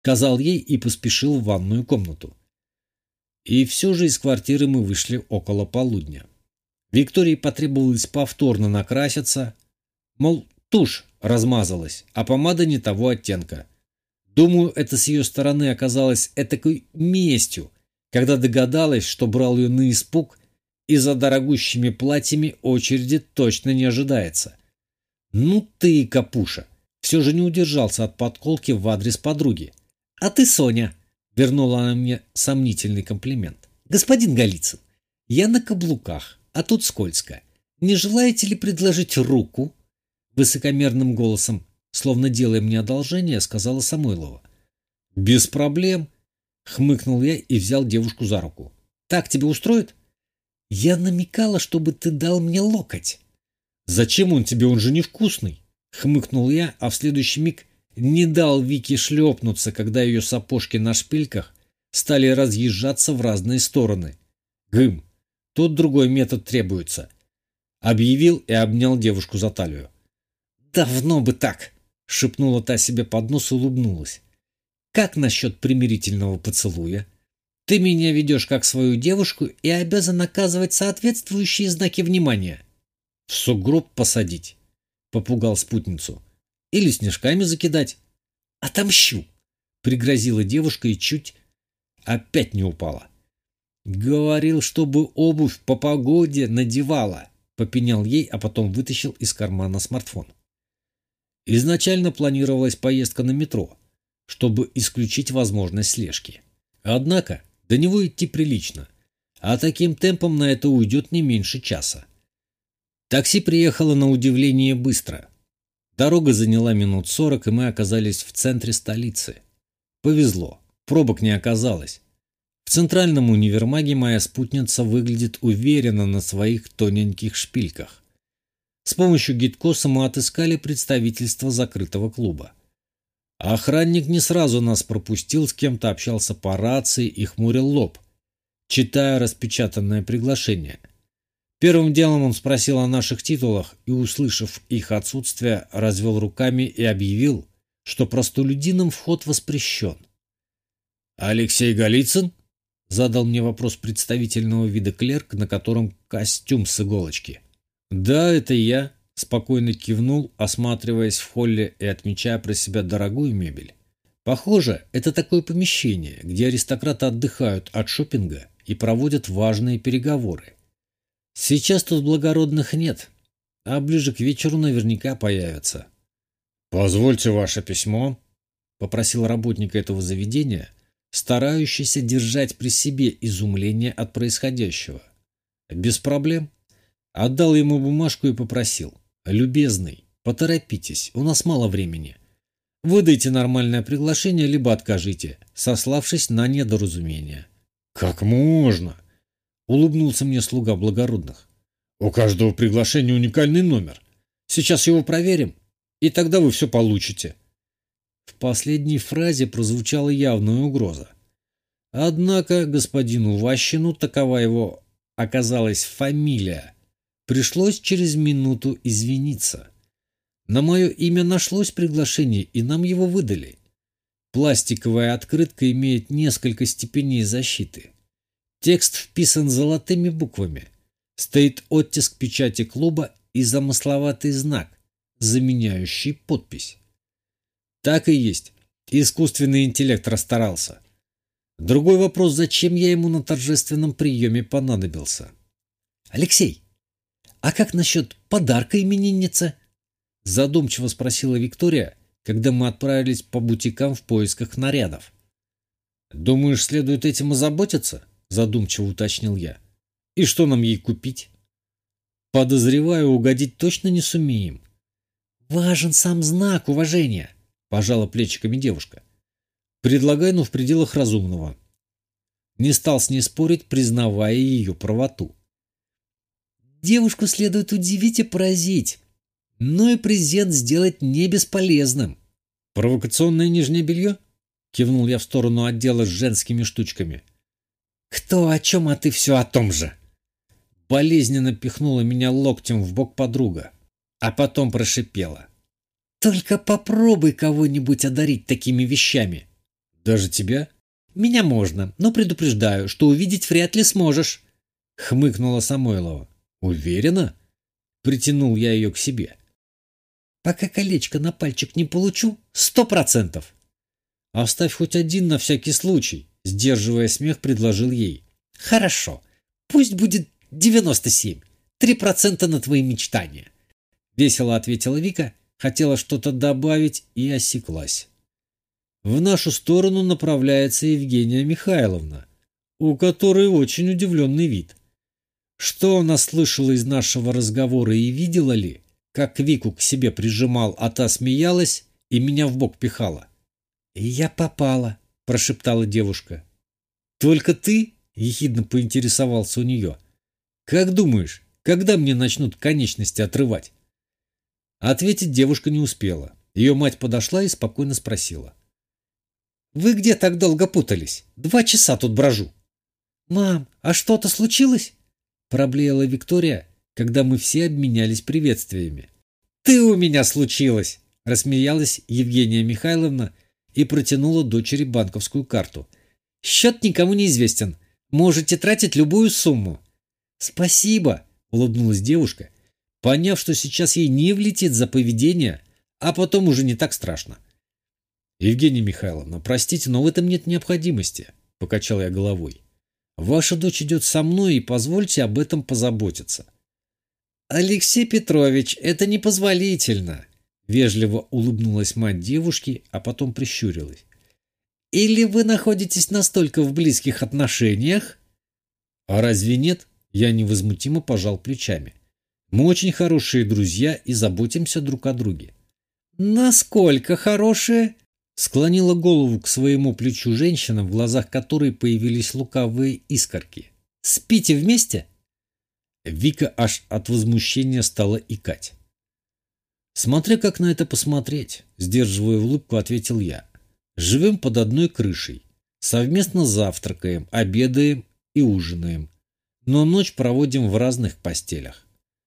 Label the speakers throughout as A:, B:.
A: сказал ей и поспешил в ванную комнату. И все же из квартиры мы вышли около полудня. Виктории потребовалось повторно накраситься, мол, тушь размазалась, а помада не того оттенка. Думаю, это с ее стороны оказалось этакой местью, когда догадалась, что брал ее на испуг, и за дорогущими платьями очереди точно не ожидается. Ну ты и капуша! Все же не удержался от подколки в адрес подруги. «А ты, Соня!» — вернула она мне сомнительный комплимент. «Господин Голицын, я на каблуках, а тут скользко. Не желаете ли предложить руку?» Высокомерным голосом, словно делая мне одолжение, сказала Самойлова. «Без проблем!» — хмыкнул я и взял девушку за руку. «Так тебе устроит?» «Я намекала, чтобы ты дал мне локоть». «Зачем он тебе? Он же невкусный!» — хмыкнул я, а в следующий миг не дал Вике шлепнуться, когда ее сапожки на шпильках стали разъезжаться в разные стороны. «Гым, тут другой метод требуется», — объявил и обнял девушку за талию. «Давно бы так!» — шепнула та себе под нос и улыбнулась. «Как насчет примирительного поцелуя? Ты меня ведешь как свою девушку и обязан оказывать соответствующие знаки внимания». «В сугроб посадить», — попугал спутницу. «Или снежками закидать». «Отомщу», — пригрозила девушка и чуть опять не упала. «Говорил, чтобы обувь по погоде надевала», — попенял ей, а потом вытащил из кармана смартфон. Изначально планировалась поездка на метро, чтобы исключить возможность слежки. Однако до него идти прилично, а таким темпом на это уйдет не меньше часа. Такси приехало на удивление быстро. Дорога заняла минут 40, и мы оказались в центре столицы. Повезло, пробок не оказалось. В центральном универмаге моя спутница выглядит уверенно на своих тоненьких шпильках. С помощью гидкоса мы отыскали представительство закрытого клуба. Охранник не сразу нас пропустил, с кем-то общался по рации и хмурил лоб, читая распечатанное приглашение. Первым делом он спросил о наших титулах и, услышав их отсутствие, развел руками и объявил, что простолюдинам вход воспрещен. «Алексей Голицын?» — задал мне вопрос представительного вида клерк, на котором костюм с иголочки. «Да, это я», — спокойно кивнул, осматриваясь в холле и отмечая про себя дорогую мебель. «Похоже, это такое помещение, где аристократы отдыхают от шопинга и проводят важные переговоры. Сейчас тут благородных нет, а ближе к вечеру наверняка появятся». «Позвольте ваше письмо», — попросил работника этого заведения, старающийся держать при себе изумление от происходящего. «Без проблем». Отдал ему бумажку и попросил: «Любезный, поторопитесь, у нас мало времени. Выдайте нормальное приглашение, либо откажите, сославшись на недоразумение». «Как можно?» — улыбнулся мне слуга благородных. «У каждого приглашения уникальный номер. Сейчас его проверим, и тогда вы все получите». В последней фразе прозвучала явная угроза. Однако господину Ващину, такова его оказалась фамилия, пришлось через минуту извиниться. На мое имя нашлось приглашение, и нам его выдали. Пластиковая открытка имеет несколько степеней защиты. Текст вписан золотыми буквами. Стоит оттиск печати клуба и замысловатый знак, заменяющий подпись. Так и есть. Искусственный интеллект расстарался. Другой вопрос, зачем я ему на торжественном приеме понадобился? «Алексей, а как насчет подарка имениннице?» Задумчиво спросила Виктория, когда мы отправились по бутикам в поисках нарядов. «Думаешь, следует этим озаботиться?» Задумчиво уточнил я. «И что нам ей купить?» «Подозреваю, угодить точно не сумеем». «Важен сам знак уважения», — пожала плечиками девушка. «Предлагай, но в пределах разумного». Не стал с ней спорить, признавая ее правоту. «Девушку следует удивить и поразить, но и презент сделать не бесполезным». «Провокационное нижнее белье?» — кивнул я в сторону отдела с женскими штучками. «Кто о чем, а ты все о том же». Болезненно пихнула меня локтем в бок подруга, а потом прошипела: «Только попробуй кого-нибудь одарить такими вещами». Даже тебя? Меня можно, но предупреждаю, что увидеть вряд ли сможешь, хмыкнула Самойлова. Уверена? Притянул я ее к себе. Пока колечко на пальчик не получу, 100%. Оставь хоть один на всякий случай, сдерживая смех, предложил ей. Хорошо, пусть будет 97. 3% на твои мечтания. Весело ответила Вика, хотела что-то добавить и осеклась. В нашу сторону направляется Евгения Михайловна, у которой очень удивленный вид. Что она слышала из нашего разговора и видела ли, как Вику к себе прижимал, а та смеялась и меня в бок пихала? «Я попала», – прошептала девушка. «Только ты?» – ехидно поинтересовался у нее. «Как думаешь, когда мне начнут конечности отрывать?» Ответить девушка не успела. Ее мать подошла и спокойно спросила. «Вы где так долго путались? 2 часа тут брожу». «Мам, а что-то случилось?» – проблеяла Виктория, когда мы все обменялись приветствиями. «Ты у меня случилась!» – рассмеялась Евгения Михайловна и протянула дочери банковскую карту. «Счет никому не известен. Можете тратить любую сумму». «Спасибо!» – улыбнулась девушка, поняв, что сейчас ей не влетит за поведение, а потом уже не так страшно. «Евгения Михайловна, простите, но в этом нет необходимости», – покачал я головой. «Ваша дочь идет со мной, и позвольте об этом позаботиться». «Алексей Петрович, это непозволительно», – вежливо улыбнулась мать девушки, а потом прищурилась. «Или вы находитесь настолько в близких отношениях?» «А разве нет?» – я невозмутимо пожал плечами. «Мы очень хорошие друзья и заботимся друг о друге». «Насколько хорошие?» – склонила голову к своему плечу женщина, в глазах которой появились лукавые искорки. «Спите вместе?» Вика аж от возмущения стала икать. «Смотря как на это посмотреть», – сдерживая улыбку, ответил я. «Живем под одной крышей, совместно завтракаем, обедаем и ужинаем, но ночь проводим в разных постелях».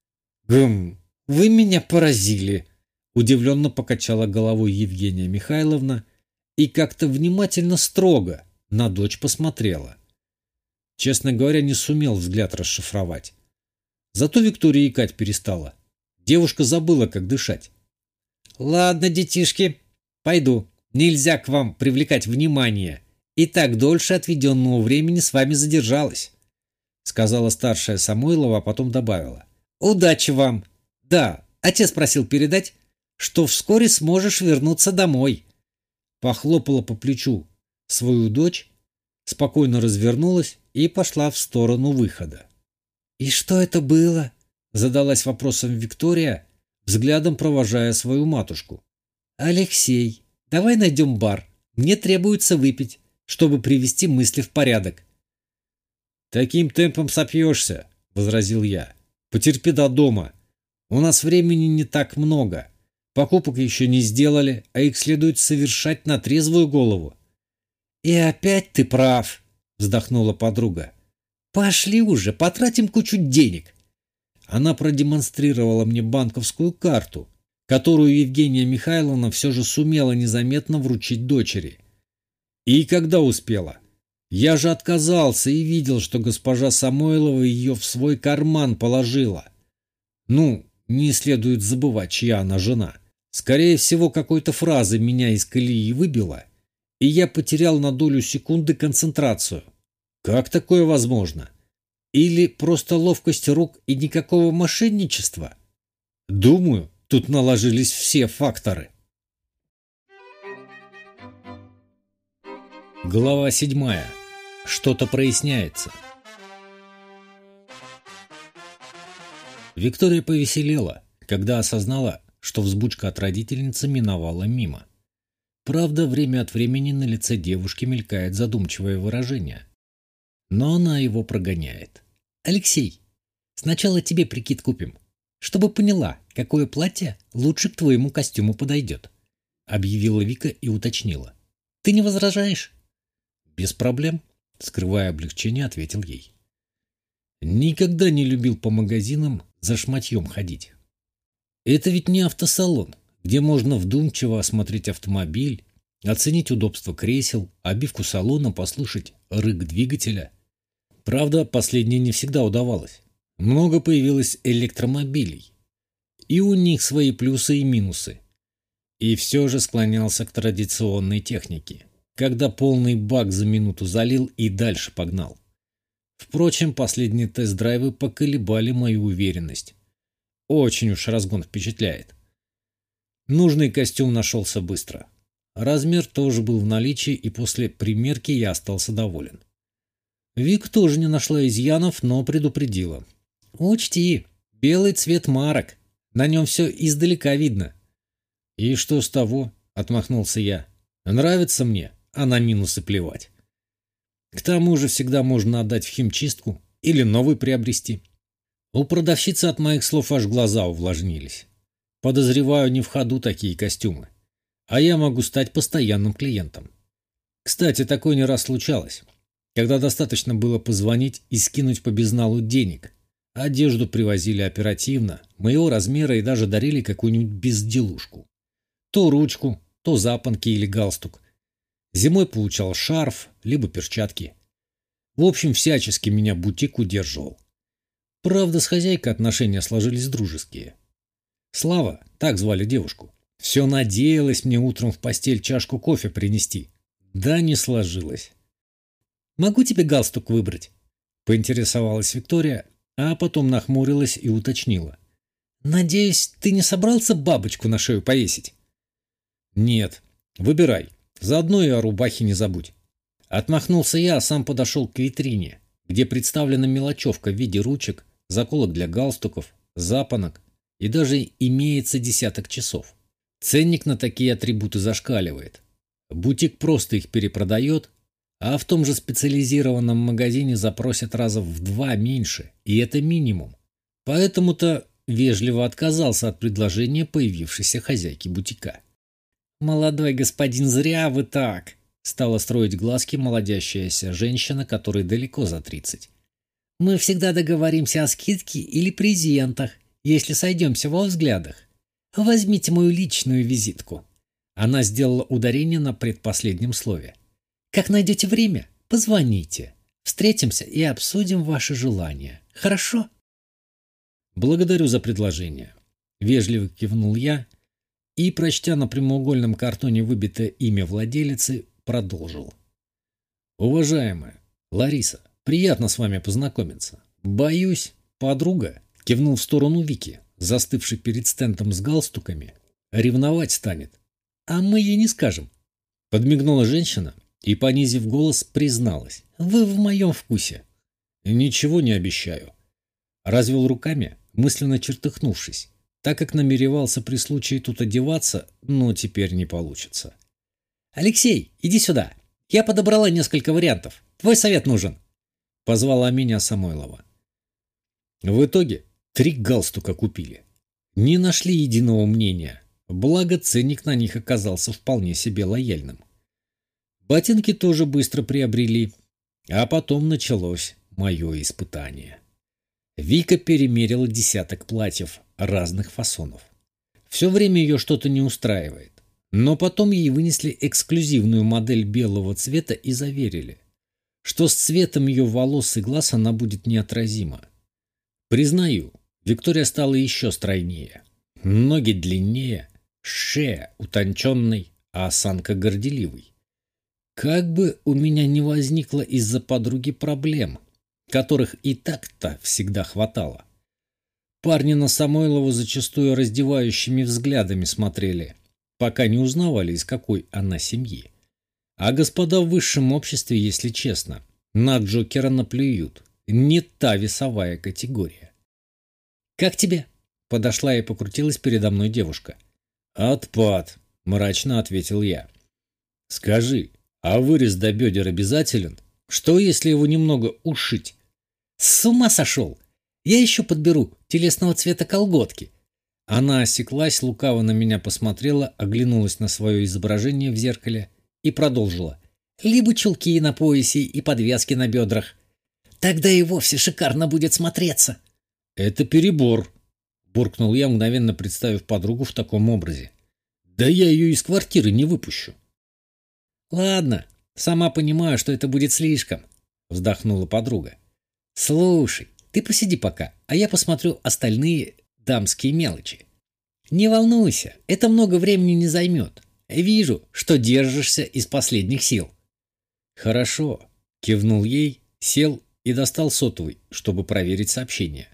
A: «Гм, вы меня поразили», – удивленно покачала головой Евгения Михайловна и как-то внимательно строго на дочь посмотрела. Честно говоря, не сумел взгляд расшифровать. Зато Виктория икать перестала. Девушка забыла, как дышать. «Ладно, детишки, пойду. Нельзя к вам привлекать внимание. И так дольше отведенного времени с вами задержалась», — сказала старшая Самойлова, а потом добавила. «Удачи вам. Да, отец просил передать, что вскоре сможешь вернуться домой». Похлопала по плечу свою дочь, спокойно развернулась и пошла в сторону выхода. «И что это было?» – задалась вопросом Виктория, взглядом провожая свою матушку. «Алексей, давай найдем бар. Мне требуется выпить, чтобы привести мысли в порядок». «Таким темпом сопьешься», – возразил я. «Потерпи до дома. У нас времени не так много. Покупок еще не сделали, а их следует совершать на трезвую голову». «И опять ты прав», – вздохнула подруга. «Пошли уже, потратим кучу денег». Она продемонстрировала мне банковскую карту, которую Евгения Михайловна все же сумела незаметно вручить дочери. И когда успела? Я же отказался и видел, что госпожа Самойлова ее в свой карман положила. Ну, не следует забывать, чья она жена. Скорее всего, какой-то фразы меня из колеи выбила, и я потерял на долю секунды концентрацию. Как такое возможно? Или просто ловкость рук и никакого мошенничества? Думаю, тут наложились все факторы. Глава 7. Что-то проясняется. Виктория повеселела, когда осознала, что взбучка от родительницы миновала мимо. Правда, время от времени на лице девушки мелькает задумчивое выражение. Но она его прогоняет. «Алексей, сначала тебе прикид купим, чтобы поняла, какое платье лучше к твоему костюму подойдет», — объявила Вика и уточнила. «Ты не возражаешь?» «Без проблем», — скрывая облегчение, ответил ей. Никогда не любил по магазинам за шматьем ходить. Это ведь не автосалон, где можно вдумчиво осмотреть автомобиль, оценить удобство кресел, обивку салона, послушать рык двигателя. Правда, последнее не всегда удавалось. Много появилось электромобилей. И у них свои плюсы и минусы. И все же склонялся к традиционной технике, когда полный бак за минуту залил и дальше погнал. Впрочем, последние тест-драйвы поколебали мою уверенность. Очень уж разгон впечатляет. Нужный костюм нашелся быстро. Размер тоже был в наличии, и после примерки я остался доволен. Вик тоже не нашла изъянов, но предупредила. «Учти, белый цвет марок. На нем все издалека видно». «И что с того?» — отмахнулся я. «Нравится мне, а на минусы плевать. К тому же всегда можно отдать в химчистку или новый приобрести». У продавщицы от моих слов аж глаза увлажнились. Подозреваю, не в ходу такие костюмы. А я могу стать постоянным клиентом. Кстати, такое не раз случалось, когда достаточно было позвонить и скинуть по безналу денег. Одежду привозили оперативно, моего размера, и даже дарили какую-нибудь безделушку. То ручку, то запонки или галстук. Зимой получал шарф, либо перчатки. В общем, всячески меня бутик удерживал. Правда, с хозяйкой отношения сложились дружеские. Слава, так звали девушку, все надеялась мне утром в постель чашку кофе принести. Да не сложилось. «Могу тебе галстук выбрать?» — поинтересовалась Виктория, а потом нахмурилась и уточнила. «Надеюсь, ты не собрался бабочку на шею повесить?» «Нет, выбирай. Заодно и о рубахе не забудь». Отмахнулся я, а сам подошел к витрине, где представлена мелочевка в виде ручек, заколок для галстуков, запонок и даже имеется десяток часов. Ценник на такие атрибуты зашкаливает. Бутик просто их перепродает, а в том же специализированном магазине запросят раза в 2 меньше, и это минимум. Поэтому-то вежливо отказался от предложения появившейся хозяйки бутика. «Молодой господин, зря вы так!» — стала строить глазки молодящаяся женщина, которой далеко за 30. «Мы всегда договоримся о скидке или презентах, если сойдемся во взглядах. Возьмите мою личную визитку». Она сделала ударение на предпоследнем слове. «Как найдете время, позвоните. Встретимся и обсудим ваши желания. Хорошо?» «Благодарю за предложение», — вежливо кивнул я и, прочтя на прямоугольном картоне выбитое имя владелицы, продолжил. «Уважаемая Лариса, приятно с вами познакомиться. Боюсь, подруга», — кивнул в сторону Вики, застывшей перед стендом с галстуками, — «ревновать станет». «А мы ей не скажем», — подмигнула женщина и, понизив голос, призналась. «Вы в моем вкусе». «Ничего не обещаю». Развел руками, мысленно чертыхнувшись, так как намеревался при случае тут одеваться, но теперь не получится. «Алексей, иди сюда. Я подобрала несколько вариантов. Твой совет нужен», — позвала меня Самойлова. В итоге 3 галстука купили. Не нашли единого мнения, благо ценник на них оказался вполне себе лояльным. Ботинки тоже быстро приобрели, а потом началось мое испытание. Вика перемерила десяток платьев разных фасонов. Все время ее что-то не устраивает, но потом ей вынесли эксклюзивную модель белого цвета и заверили, что с цветом ее волос и глаз она будет неотразима. Признаю, Виктория стала еще стройнее, ноги длиннее, шея утонченной, а осанка горделивой. Как бы у меня не возникло из-за подруги проблем, которых и так-то всегда хватало. Парни на Самойлову зачастую раздевающими взглядами смотрели, пока не узнавали, из какой она семьи. А господа в высшем обществе, если честно, на Джокера наплюют. Не та весовая категория. «Как тебе?» — подошла и покрутилась передо мной девушка. «Отпад», — мрачно ответил я. «Скажи, а вырез до бедер обязателен? Что, если его немного ушить?» «С ума сошел! Я еще подберу телесного цвета колготки». Она осеклась, лукаво на меня посмотрела, оглянулась на свое изображение в зеркале и продолжила. «Либо чулки на поясе и подвязки на бедрах. Тогда и вовсе шикарно будет смотреться». «Это перебор», — буркнул я, мгновенно представив подругу в таком образе. «Да я ее из квартиры не выпущу». Ладно, сама понимаю, что это будет слишком, вздохнула подруга. Слушай, ты посиди пока, а я посмотрю остальные дамские мелочи. Не волнуйся, это много времени не займет. Вижу, что держишься из последних сил. Хорошо, кивнул ей, сел и достал сотовый, чтобы проверить сообщение.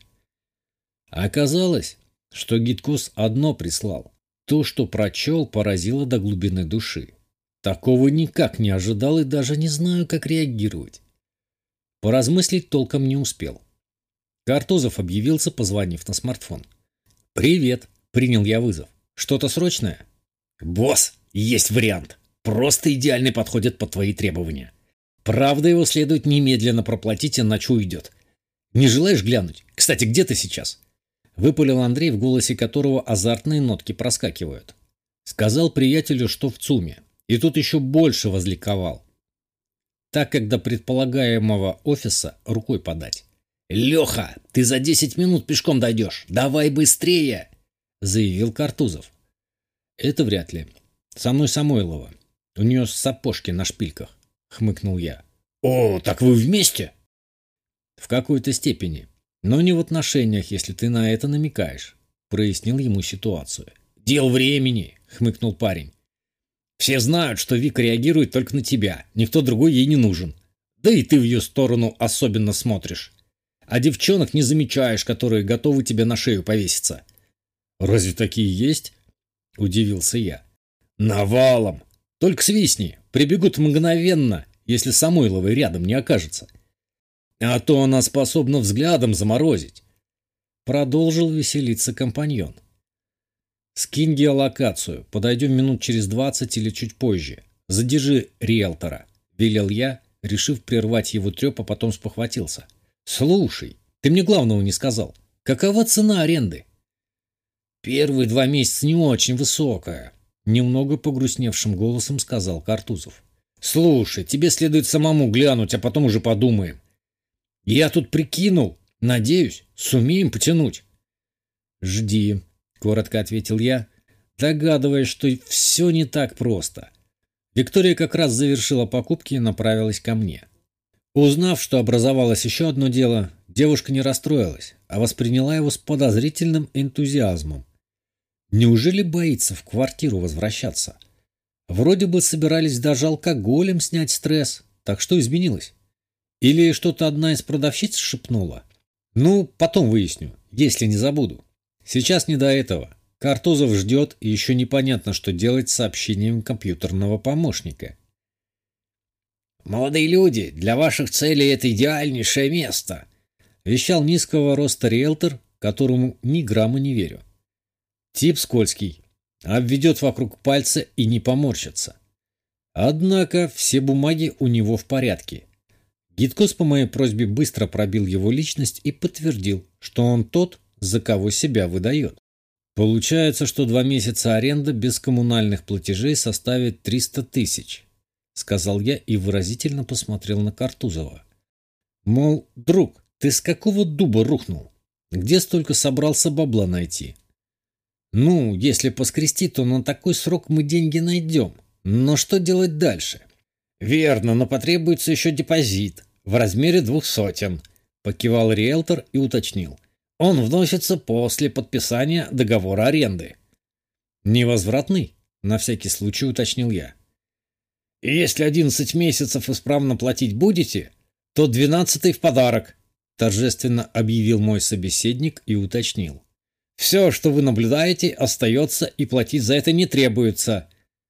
A: Оказалось, что Гидкос одно прислал. То, что прочел, поразило до глубины души. Такого никак не ожидал и даже не знаю, как реагировать. Поразмыслить толком не успел. Картузов объявился, позвонив на смартфон. «Привет», — принял я вызов. «Что-то срочное?» «Босс, есть вариант. Просто идеально подходит под твои требования. Правда, его следует немедленно проплатить, иначе уйдет. Не желаешь глянуть? Кстати, где ты сейчас?» Выпалил Андрей, в голосе которого азартные нотки проскакивают. Сказал приятелю, что в ЦУМе, и тут еще больше возликовал, так как до предполагаемого офиса рукой подать. «Леха, ты за 10 минут пешком дойдешь. Давай быстрее!» — заявил Картузов. «Это вряд ли. Со мной Самойлова. У нее сапожки на шпильках», — хмыкнул я. «О, так вы вместе?» «В какой-то степени. Но не в отношениях, если ты на это намекаешь», — прояснил ему ситуацию. «Дел времени», — хмыкнул парень. «Все знают, что Вика реагирует только на тебя. Никто другой ей не нужен. Да и ты в ее сторону особенно смотришь. А девчонок не замечаешь, которые готовы тебе на шею повеситься». «Разве такие есть?» — удивился я. «Навалом! Только свистни, прибегут мгновенно, если Самойловой рядом не окажется. А то она способна взглядом заморозить», — продолжил веселиться компаньон. «Скинь геолокацию, подойдем минут через 20 или чуть позже. Задержи риэлтора», — велел я, решив прервать его треп, а потом спохватился. «Слушай, ты мне главного не сказал. Какова цена аренды?» «Первые 2 месяца не очень высокая», — немного погрустневшим голосом сказал Картузов. «Слушай, тебе следует самому глянуть, а потом уже подумаем. Я тут прикинул. Надеюсь, сумеем потянуть». «Жди», — коротко ответил я, догадываясь, что все не так просто. Виктория как раз завершила покупки и направилась ко мне. Узнав, что образовалось еще одно дело, девушка не расстроилась, а восприняла его с подозрительным энтузиазмом. Неужели боится в квартиру возвращаться? Вроде бы собирались даже алкоголем снять стресс, так что изменилось? Или что-то одна из продавщиц шепнула? Ну, потом выясню, если не забуду. Сейчас не до этого. Картузов ждет, и еще непонятно, что делать с сообщением компьютерного помощника. «Молодые люди, для ваших целей это идеальнейшее место», — вещал низкого роста риэлтор, которому ни грамма не верю. Тип скользкий, обведет вокруг пальца и не поморщится. Однако все бумаги у него в порядке. Гидкос по моей просьбе быстро пробил его личность и подтвердил, что он тот, за кого себя выдает. Получается, что 2 месяца аренды без коммунальных платежей составит 300 тысяч, сказал я и выразительно посмотрел на Картузова. Мол, друг, ты с какого дуба рухнул? Где столько собрался бабла найти? Ну, если поскрести, то на такой срок мы деньги найдем. Но что делать дальше? Верно, но потребуется еще депозит в размере 200, покивал риэлтор и уточнил. Он вносится после подписания договора аренды. Невозвратный? На всякий случай уточнил я. Если 11 месяцев исправно платить будете, то 12-й в подарок, торжественно объявил мой собеседник и уточнил. Все, что вы наблюдаете, остается, и платить за это не требуется.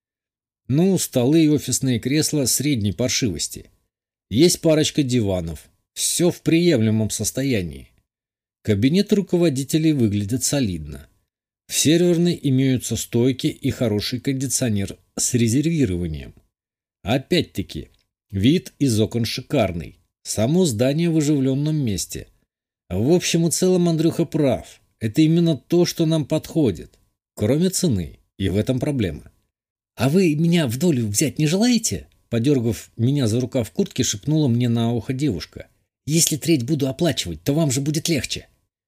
A: Ну, столы и офисные кресла средней паршивости. Есть парочка диванов. Все в приемлемом состоянии. Кабинет руководителей выглядит солидно. В серверной имеются стойки и хороший кондиционер с резервированием. Опять-таки, вид из окон шикарный. Само здание в оживленном месте. В общем и целом Андрюха прав. Это именно то, что нам подходит. Кроме цены. И в этом проблема. «А вы меня в долю взять не желаете?» Подергав меня за рукав куртки, шепнула мне на ухо девушка. «Если треть буду оплачивать, то вам же будет легче».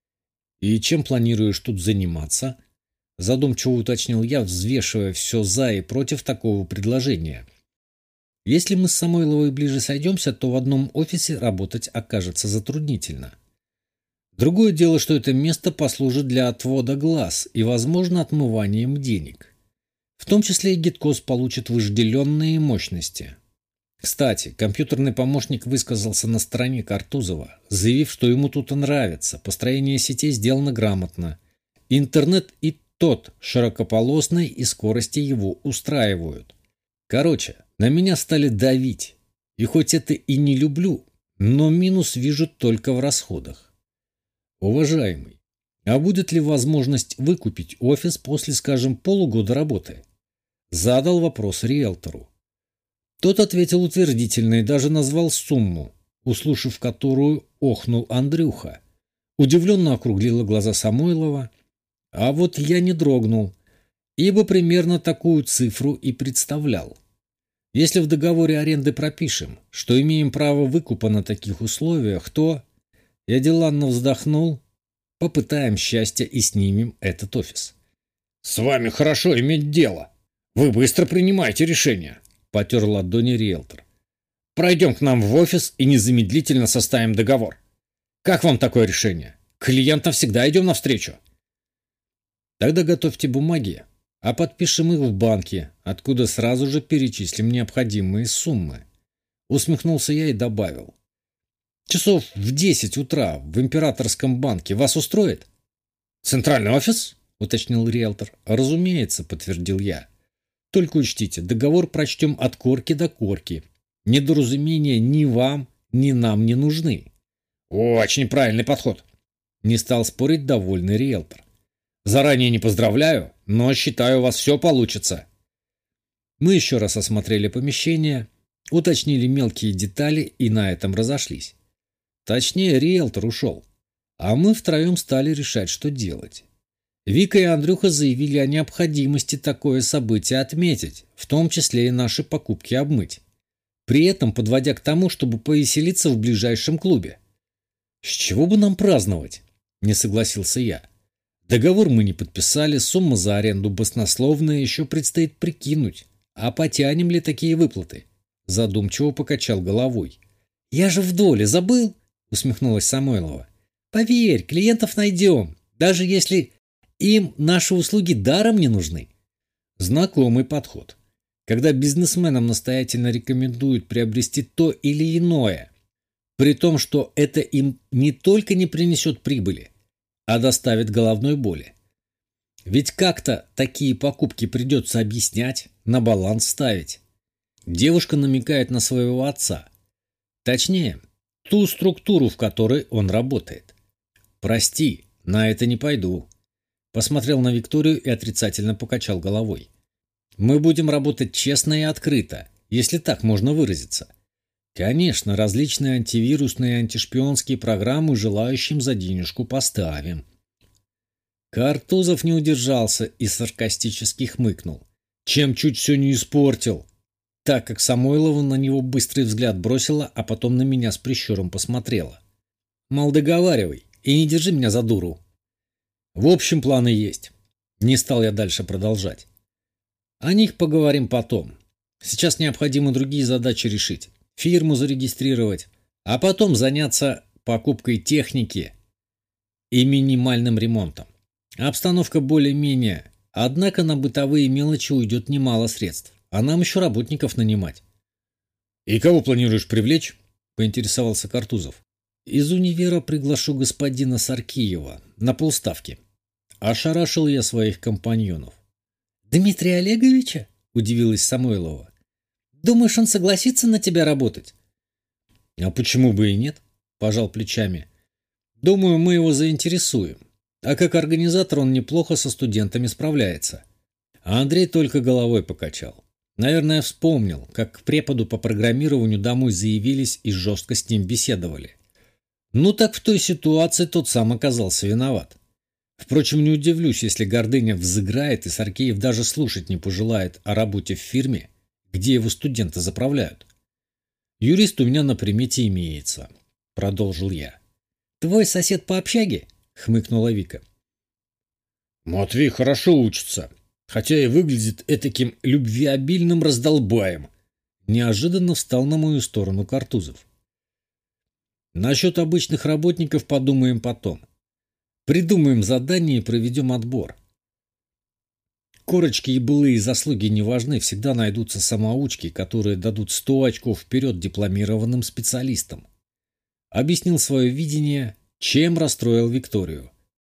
A: «И чем планируешь тут заниматься?» Задумчиво уточнил я, взвешивая все за и против такого предложения. Если мы с Самойловой ближе сойдемся, то в одном офисе работать окажется затруднительно. Другое дело, что это место послужит для отвода глаз и, возможно, отмыванием денег. В том числе и Гидкос получит вожделенные мощности. Кстати, компьютерный помощник высказался на стороне Картузова, заявив, что ему тут нравится, построение сетей сделано грамотно. Интернет и тот широкополосный, и скорости его устраивают. Короче, на меня стали давить. И хоть это и не люблю, но минус вижу только в расходах. Уважаемый, а будет ли возможность выкупить офис после, скажем, полугода работы? Задал вопрос риэлтору. Тот ответил утвердительно и даже назвал сумму, услышав которую охнул Андрюха. Удивленно округлила глаза Самойлова, а вот я не дрогнул, ибо примерно такую цифру и представлял. Если в договоре аренды пропишем, что имеем право выкупа на таких условиях, то... Я деланно вздохнул. Попытаем счастья и снимем этот офис. «С вами хорошо иметь дело. Вы быстро принимаете решения», — потер ладони риэлтор. «Пройдем к нам в офис и незамедлительно составим договор. Как вам такое решение? Клиентам всегда идем навстречу». «Тогда готовьте бумаги, а подпишем их в банке, откуда сразу же перечислим необходимые суммы». Усмехнулся я и добавил. «Часов в 10 утра в Императорском банке вас устроит?» «Центральный офис?» — уточнил риэлтор. «Разумеется», — подтвердил я. «Только учтите, договор прочтем от корки до корки. Недоразумения ни вам, ни нам не нужны». «Очень правильный подход», — не стал спорить довольный риэлтор. «Заранее не поздравляю, но считаю, у вас все получится». Мы еще раз осмотрели помещение, уточнили мелкие детали и на этом разошлись. Точнее, риэлтор ушел, а мы втроем стали решать, что делать. Вика и Андрюха заявили о необходимости такое событие отметить, в том числе и наши покупки обмыть, при этом подводя к тому, чтобы повеселиться в ближайшем клубе. «С чего бы нам праздновать?» – не согласился я. «Договор мы не подписали, сумма за аренду баснословная, еще предстоит прикинуть, а потянем ли такие выплаты?» Задумчиво покачал головой. «Я же в доле, забыл?» – усмехнулась Самойлова. «Поверь, клиентов найдем, даже если им наши услуги даром не нужны». Знакомый подход. Когда бизнесменам настоятельно рекомендуют приобрести то или иное, при том, что это им не только не принесет прибыли, а доставит головной боли. Ведь как-то такие покупки придется объяснять, на баланс ставить. Девушка намекает на своего отца. Точнее, ту структуру, в которой он работает. «Прости, на это не пойду». Посмотрел на Викторию и отрицательно покачал головой. «Мы будем работать честно и открыто, если так можно выразиться. Конечно, различные антивирусные и антишпионские программы желающим за денежку поставим». Картузов не удержался и саркастически хмыкнул. Чем чуть все не испортил, так как Самойлова на него быстрый взгляд бросила, а потом на меня с прищуром посмотрела. Мол, договаривай и не держи меня за дуру. В общем, планы есть. Не стал я дальше продолжать. О них поговорим потом. Сейчас необходимо другие задачи решить. Фирму зарегистрировать, а потом заняться покупкой техники и минимальным ремонтом. Обстановка более-менее, однако на бытовые мелочи уйдет немало средств, а нам еще работников нанимать. «И кого планируешь привлечь?» – поинтересовался Картузов. «Из универа приглашу господина Саркиева на полставки». Ошарашил я своих компаньонов. «Дмитрия Олеговича?» – удивилась Самойлова. «Думаешь, он согласится на тебя работать?» «А почему бы и нет?» – пожал плечами. «Думаю, мы его заинтересуем. А как организатор он неплохо со студентами справляется». А Андрей только головой покачал. Наверное, вспомнил, как к преподу по программированию домой заявились и жестко с ним беседовали. Ну так в той ситуации тот сам оказался виноват. Впрочем, не удивлюсь, если гордыня взыграет и Саркеев даже слушать не пожелает о работе в фирме, где его студенты заправляют. «Юрист у меня на примете имеется», — продолжил я. «Твой сосед по общаге?» — хмыкнула Вика. «Матвей хорошо учится, хотя и выглядит этаким любвеобильным раздолбаем», Неожиданно встал на мою сторону Картузов. Насчет обычных работников подумаем потом. Придумаем задание и проведем отбор. Корочки и былые заслуги не важны, всегда найдутся самоучки, которые дадут 100 очков вперед дипломированным специалистам. Объяснил свое видение, чем расстроил Викторию.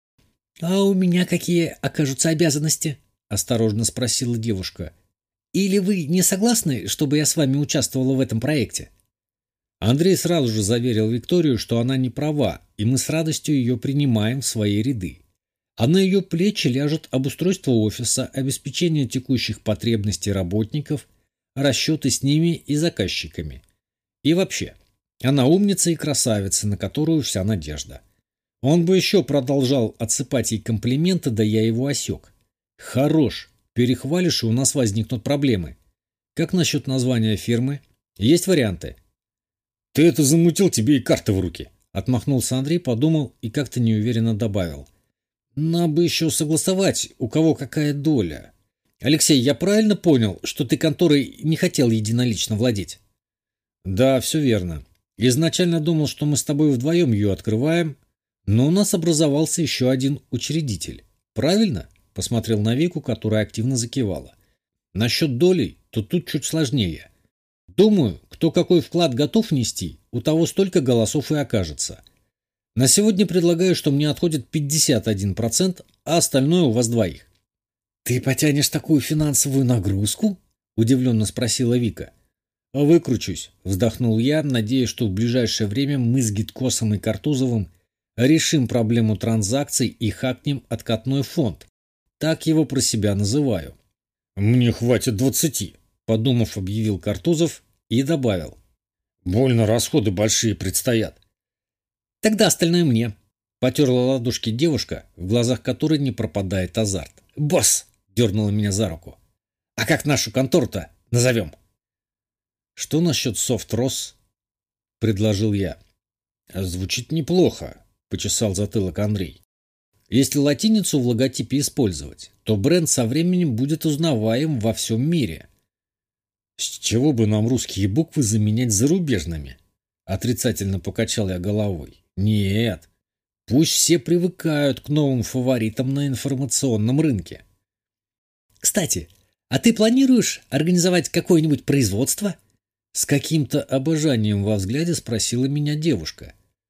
A: «А у меня какие окажутся обязанности?» – осторожно спросила девушка. «Или вы не согласны, чтобы я с вами участвовала в этом проекте?» Андрей сразу же заверил Викторию, что она не права, и мы с радостью ее принимаем в свои ряды. А на ее плечи ляжет обустройство офиса, обеспечение текущих потребностей работников, расчеты с ними и заказчиками. И вообще, она умница и красавица, на которую вся надежда. Он бы еще продолжал отсыпать ей комплименты, да я его осек. Хорош, перехвалишь, и у нас возникнут проблемы. Как насчет названия фирмы? Есть варианты? Ты это замутил, тебе и карты в руки. Отмахнулся Андрей, подумал и как-то неуверенно добавил. Надо бы еще согласовать, у кого какая доля. Алексей, я правильно понял, что ты конторой не хотел единолично владеть? Да, все верно. Изначально думал, что мы с тобой вдвоем ее открываем, но у нас образовался еще один учредитель. Правильно? Посмотрел на Вику, которая активно закивала. Насчет долей, то тут чуть сложнее. Думаю, кто какой вклад готов внести, у того столько голосов и окажется. На сегодня предлагаю, что мне отходит 51%, а остальное у вас двоих. «Ты потянешь такую финансовую нагрузку?» – удивленно спросила Вика. «А выкручусь», – вздохнул я, надеясь, что в ближайшее время мы с Гиткосом и Картузовым решим проблему транзакций и хакнем откатной фонд. Так его про себя называю. «Мне хватит 20», – подумав, объявил Картузов и добавил. «Больно расходы большие предстоят». «Тогда остальное мне», – потерла ладошки девушка, в глазах которой не пропадает азарт. «Босс!» – дернула меня за руку. «А как нашу контору-то назовем?» «Что насчет софт-рос?» – предложил я. «Звучит неплохо», – почесал затылок Андрей. «Если латиницу в логотипе использовать, то бренд со временем будет узнаваем во всем мире». «С чего бы нам русские буквы заменять зарубежными?» – отрицательно покачал я головой. «Нет, пусть все привыкают к новым фаворитам на информационном рынке». «Кстати, а ты планируешь организовать какое-нибудь производство?» С каким-то обожанием во взгляде спросила меня девушка.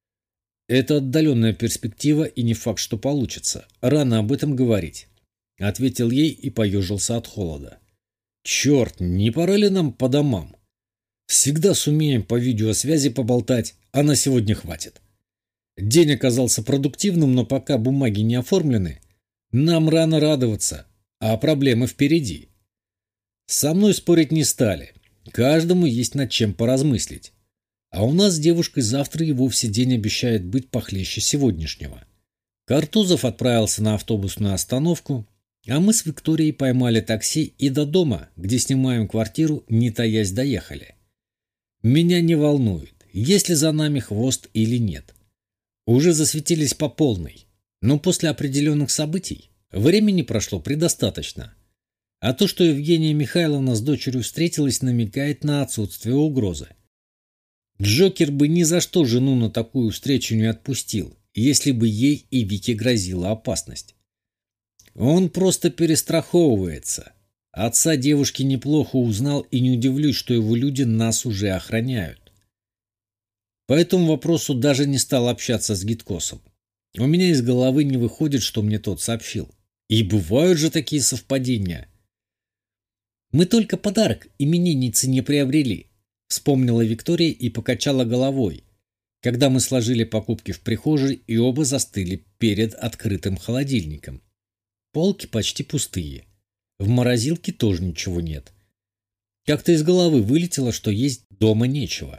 A: «Это отдаленная перспектива и не факт, что получится. Рано об этом говорить», — ответил ей и поежился от холода. «Черт, не пора ли нам по домам? Всегда сумеем по видеосвязи поболтать, а на сегодня хватит. День оказался продуктивным, но пока бумаги не оформлены, нам рано радоваться, а проблемы впереди». Со мной спорить не стали. Каждому есть над чем поразмыслить. А у нас с девушкой завтра и вовсе день обещает быть похлеще сегодняшнего. Картузов отправился на автобусную остановку, а мы с Викторией поймали такси и до дома, где снимаем квартиру, не таясь доехали. Меня не волнует, есть ли за нами хвост или нет. Уже засветились по полной, но после определенных событий времени прошло предостаточно. А то, что Евгения Михайловна с дочерью встретилась, намекает на отсутствие угрозы. Джокер бы ни за что жену на такую встречу не отпустил, если бы ей и Вике грозила опасность. Он просто перестраховывается. Отца девушки неплохо узнал, и не удивлюсь, что его люди нас уже охраняют. По этому вопросу даже не стал общаться с Гиткосом. У меня из головы не выходит, что мне тот сообщил. И бывают же такие совпадения. «Мы только подарок имениннице не приобрели», — вспомнила Виктория и покачала головой, когда мы сложили покупки в прихожей и оба застыли перед открытым холодильником. Полки почти пустые. В морозилке тоже ничего нет. Как-то из головы вылетело, что есть дома нечего.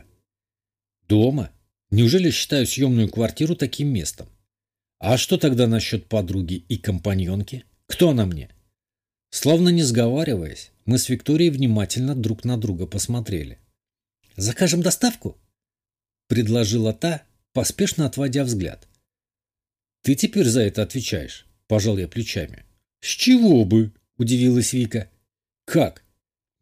A: Дома? Неужели считаю съемную квартиру таким местом? А что тогда насчет подруги и компаньонки? Кто она мне? Словно не сговариваясь, мы с Викторией внимательно друг на друга посмотрели. «Закажем доставку?» — предложила та, поспешно отводя взгляд. «Ты теперь за это отвечаешь?» — пожал я плечами. «С чего бы?» — удивилась Вика. «Как?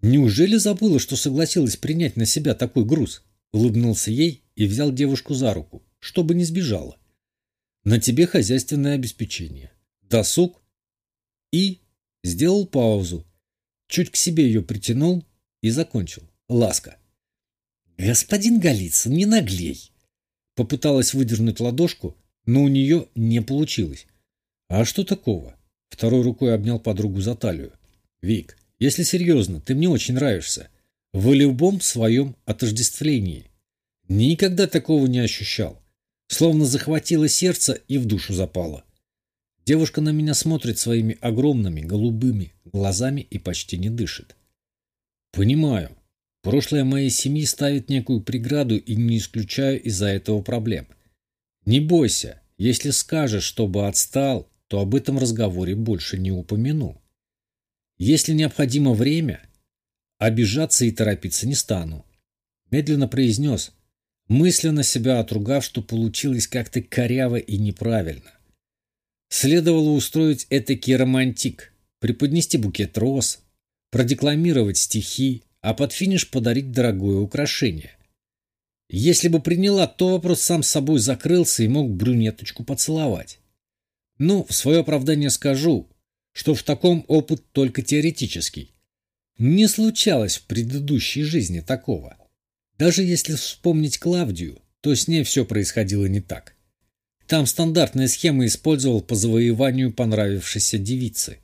A: Неужели забыла, что согласилась принять на себя такой груз? Улыбнулся ей и взял девушку за руку, чтобы не сбежала. На тебе хозяйственное обеспечение, досуг и... Сделал паузу, чуть к себе ее притянул и закончил. Ласка. Господин Голицын, не наглей. Попыталась выдернуть ладошку, но у нее не получилось. А что такого? Второй рукой обнял подругу за талию. Вик, если серьезно, ты мне очень нравишься. В любом своем отождествлении. Никогда такого не ощущал. Словно захватило сердце и в душу запало. Девушка на меня смотрит своими огромными голубыми глазами и почти не дышит. Понимаю. Прошлое моей семьи ставит некую преграду и не исключаю из-за этого проблем. Не бойся, если скажешь, чтобы отстал, то об этом разговоре больше не упомяну. Если необходимо время, обижаться и торопиться не стану. Медленно произнес, мысленно себя отругав, что получилось как-то коряво и неправильно. Следовало устроить этакий романтик, преподнести букет роз, продекламировать стихи, а под финиш подарить дорогое украшение. Если бы приняла, то вопрос сам собой закрылся и мог брюнеточку поцеловать. Ну, в свое оправдание скажу, что в таком опыт только теоретический. Не случалось в предыдущей жизни такого. Даже если вспомнить Клавдию, то с ней все происходило не так. Там стандартная схема использовал по завоеванию понравившейся девицы.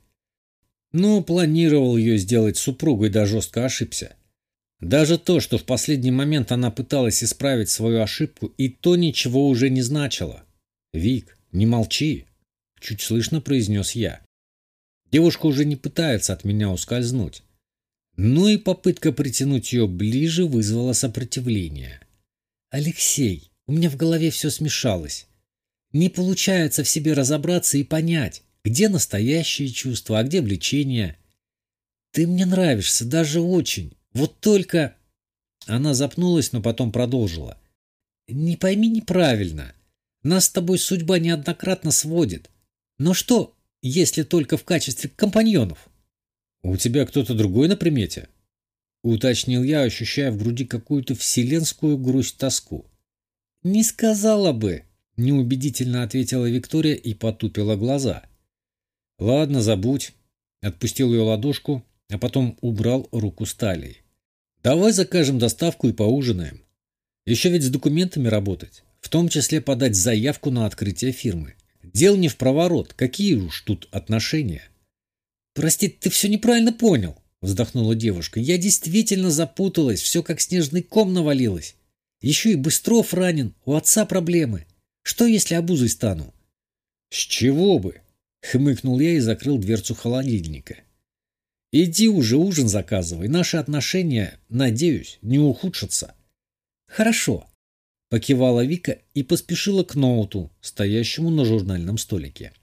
A: Но планировал ее сделать супругой, да жестко ошибся. Даже то, что в последний момент она пыталась исправить свою ошибку, и то ничего уже не значило. «Вик, не молчи!» — чуть слышно произнес я. Девушка уже не пытается от меня ускользнуть. Но и попытка притянуть ее ближе вызвала сопротивление. «Алексей, у меня в голове все смешалось. Не получается в себе разобраться и понять, где настоящие чувства, а где влечение. Ты мне нравишься, даже очень. Вот только...» Она запнулась, но потом продолжила. «Не пойми неправильно. Нас с тобой судьба неоднократно сводит. Но что, если только в качестве компаньонов?» «У тебя кто-то другой на примете?» — уточнил я, ощущая в груди какую-то вселенскую грусть-тоску. «Не сказала бы», — неубедительно ответила Виктория и потупила глаза. «Ладно, забудь», — отпустил ее ладошку, а потом убрал руку с талии. «Давай закажем доставку и поужинаем. Еще ведь с документами работать, в том числе подать заявку на открытие фирмы. Дел не впроворот, какие уж тут отношения». «Прости, ты все неправильно понял», — вздохнула девушка. «Я действительно запуталась, все как снежный ком навалилось. Еще и Быстров ранен, у отца проблемы. Что, если обузой стану?» «С чего бы?» — хмыкнул я и закрыл дверцу холодильника. «Иди уже ужин заказывай, наши отношения, надеюсь, не ухудшатся». «Хорошо», — покивала Вика и поспешила к ноуту, стоящему на журнальном столике.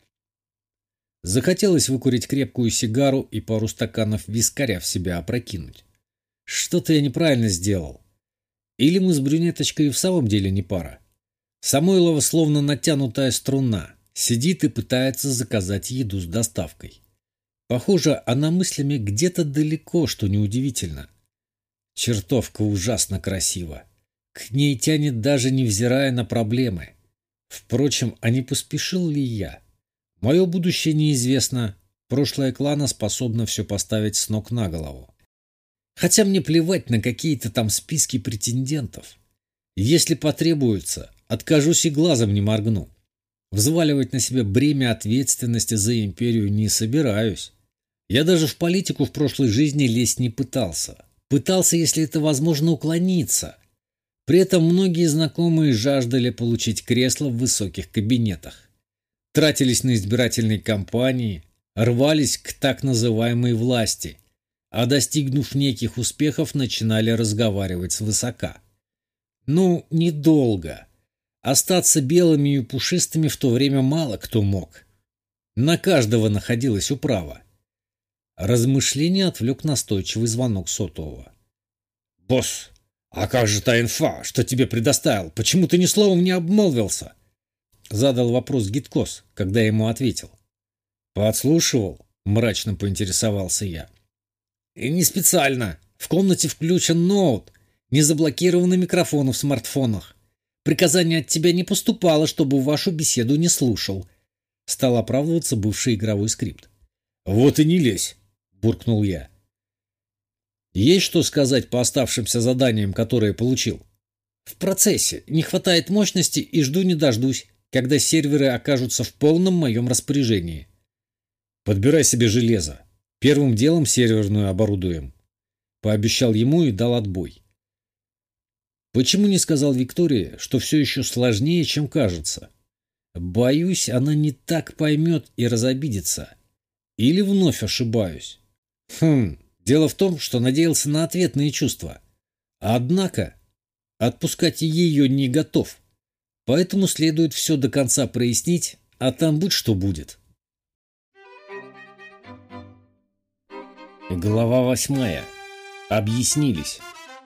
A: Захотелось выкурить крепкую сигару и пару стаканов вискаря в себя опрокинуть. Что-то я неправильно сделал. Или мы с брюнеточкой и в самом деле не пара? Самойлова словно натянутая струна, сидит и пытается заказать еду с доставкой. Похоже, она мыслями где-то далеко, что неудивительно. Чертовка ужасно красива. К ней тянет даже невзирая на проблемы. Впрочем, а не поспешил ли я? Мое будущее неизвестно, прошлое клана способно все поставить с ног на голову. Хотя мне плевать на какие-то там списки претендентов. Если потребуется, откажусь и глазом не моргну. Взваливать на себя бремя ответственности за империю не собираюсь. Я даже в политику в прошлой жизни лезть не пытался. Пытался, если это возможно, уклониться. При этом многие знакомые жаждали получить кресло в высоких кабинетах. Тратились на избирательные кампании, рвались к так называемой власти, а достигнув неких успехов, начинали разговаривать свысока. Ну, недолго. Остаться белыми и пушистыми в то время мало кто мог. На каждого находилась управа. Размышление отвлек настойчивый звонок сотового. «Босс, а как же та инфа, что тебе предоставил? Почему ты ни словом не обмолвился?» Задал вопрос Гиткос, когда я ему ответил. «Подслушивал?» — мрачно поинтересовался я. «И не специально», В комнате включен ноут, не заблокированы микрофоны в смартфонах. Приказание от тебя не поступало, чтобы вашу беседу не слушал. Стал оправдываться бывший игровой скрипт. Вот и не лезь, буркнул я. Есть что сказать по оставшимся заданиям, которые получил? В процессе. Не хватает мощности и жду не дождусь, когда серверы окажутся в полном моем распоряжении. Подбирай себе железо. Первым делом серверную оборудуем. Пообещал ему и дал отбой. Почему не сказал Виктории, что все еще сложнее, чем кажется? Боюсь, она не так поймет и разобидится. Или вновь ошибаюсь? Дело в том, что надеялся на ответные чувства. Однако отпускать ее не готов. Поэтому следует все до конца прояснить, а там будь что будет. Глава 8. Объяснились.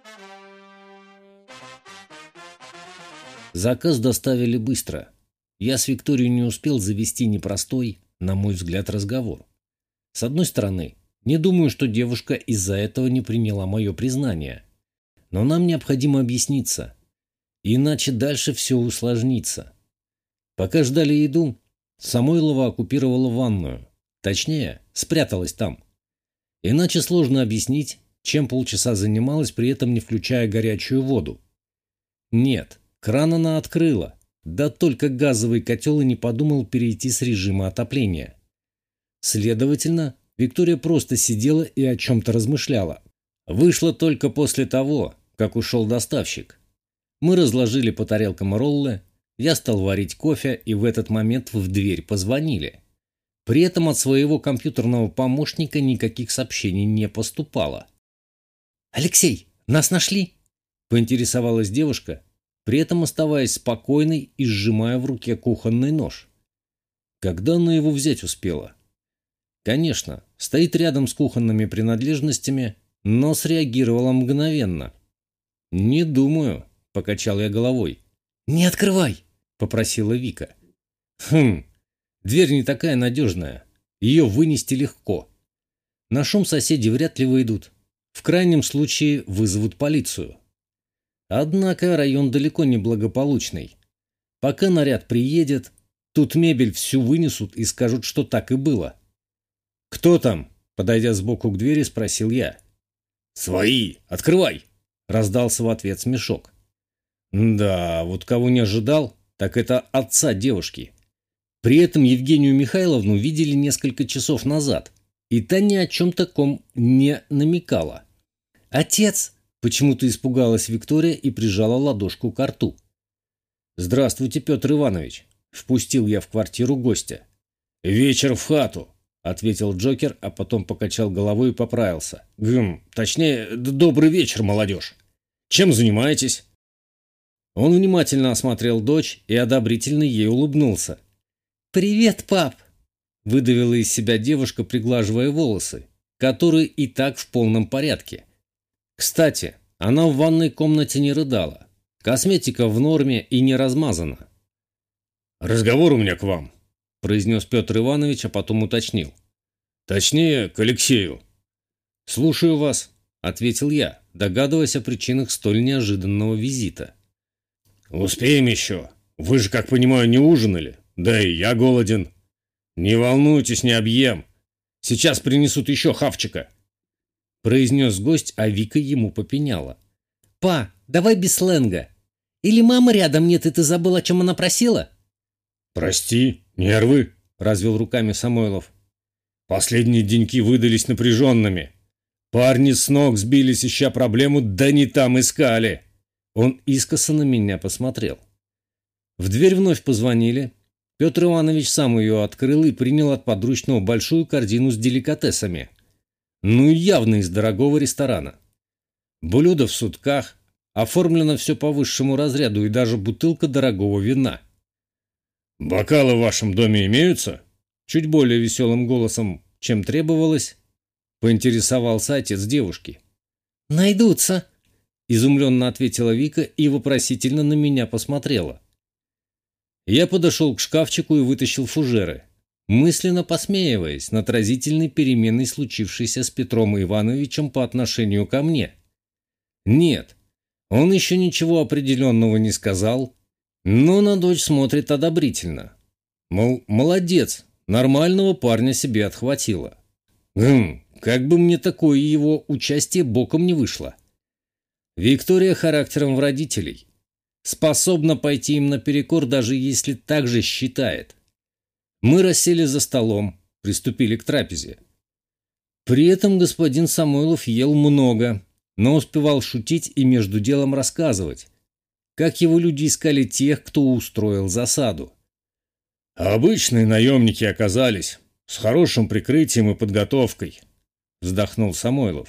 A: Заказ доставили быстро. Я с Викторией не успел завести непростой, на мой взгляд, разговор. С одной стороны, не думаю, что девушка из-за этого не приняла мое признание. Но нам необходимо объясниться. Иначе дальше все усложнится. Пока ждали еду, Самойлова оккупировала ванную. Точнее, спряталась там. Иначе сложно объяснить, чем полчаса занималась, при этом не включая горячую воду. Нет, кран она открыла. Да только газовый котел и не подумал перейти с режима отопления. Следовательно, Виктория просто сидела и о чем-то размышляла. Вышла только после того, как ушел доставщик. Мы разложили по тарелкам роллы, я стал варить кофе, и в этот момент в дверь позвонили. При этом от своего компьютерного помощника никаких сообщений не поступало. «Алексей, нас нашли?» – поинтересовалась девушка, при этом оставаясь спокойной и сжимая в руке кухонный нож. Когда она его взять успела? Конечно, стоит рядом с кухонными принадлежностями, но среагировала мгновенно. «Не думаю», – покачал я головой. «Не открывай», – попросила Вика. Дверь не такая надежная. Ее вынести легко. На шум соседи вряд ли выйдут. В крайнем случае вызовут полицию. Однако район далеко не благополучный. Пока наряд приедет, тут мебель всю вынесут и скажут, что так и было. «Кто там?» – подойдя сбоку к двери, спросил я. «Свои! Открывай!» – раздался в ответ смешок. Да, вот кого не ожидал, так это отца девушки. При этом Евгению Михайловну видели несколько часов назад, и та ни о чем таком не намекала. «Отец!» – почему-то испугалась Виктория и прижала ладошку к рту. «Здравствуйте, Петр Иванович!» – впустил я в квартиру гостя. «Вечер в хату!» – ответил Джокер, а потом покачал головой и поправился. Точнее, добрый вечер, молодежь! Чем занимаетесь?» Он внимательно осмотрел дочь и одобрительно ей улыбнулся. «Привет, пап!» – выдавила из себя девушка, приглаживая волосы, которые и так в полном порядке. Кстати, она в ванной комнате не рыдала. Косметика в норме и не размазана. «Разговор у меня к вам», – произнес Петр Иванович, а потом уточнил. «Точнее, к Алексею». «Слушаю вас», – ответил я, догадываясь о причинах столь неожиданного визита. «Успеем еще. Вы же, как понимаю, не ужинали. Да и я голоден. Не волнуйтесь, не объем. Сейчас принесут еще хавчика», – произнес гость, а Вика ему попеняла. «Па, давай без сленга. Или мама рядом нет, и ты забыл, о чем она просила?» «Прости, нервы», – развел руками Самойлов. «Последние деньки выдались напряженными. Парни с ног сбились, ища проблему, да не там искали». Он искоса на меня посмотрел. В дверь вновь позвонили. Петр Иванович сам ее открыл и принял от подручного большую корзину с деликатесами. Ну, явно из дорогого ресторана. Блюда в сутках, оформлено все по высшему разряду и даже бутылка дорогого вина. «Бокалы в вашем доме имеются?» Чуть более веселым голосом, чем требовалось, поинтересовался отец девушки. «Найдутся», – изумленно ответила Вика и вопросительно на меня посмотрела. Я подошел к шкафчику и вытащил фужеры. мысленно посмеиваясь над разительной переменой, случившейся с Петром Ивановичем по отношению ко мне. Нет, он еще ничего определенного не сказал, но на дочь смотрит одобрительно. Мол, молодец, нормального парня себе отхватила. Как бы мне такое его участие боком не вышло. Виктория характером в родителей. Способна пойти им наперекор, даже если так же считает. Мы рассели за столом, приступили к трапезе. При этом господин Самойлов ел много, но успевал шутить и между делом рассказывать, как его люди искали тех, кто устроил засаду.
B: «Обычные наемники оказались, с хорошим прикрытием и подготовкой», — вздохнул Самойлов.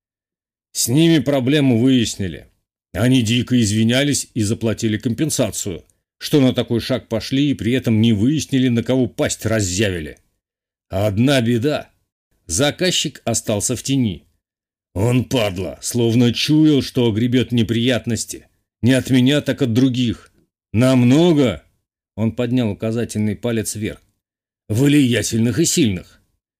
B: «С ними проблему выяснили. Они дико извинялись и заплатили компенсацию, что на такой шаг пошли и при этом не выяснили, на кого пасть разъявили. Одна беда. Заказчик остался в тени. Он, падла, словно чуял, что огребет неприятности. Не от меня, так от других. Намного, он поднял указательный палец вверх, влиятельных и сильных.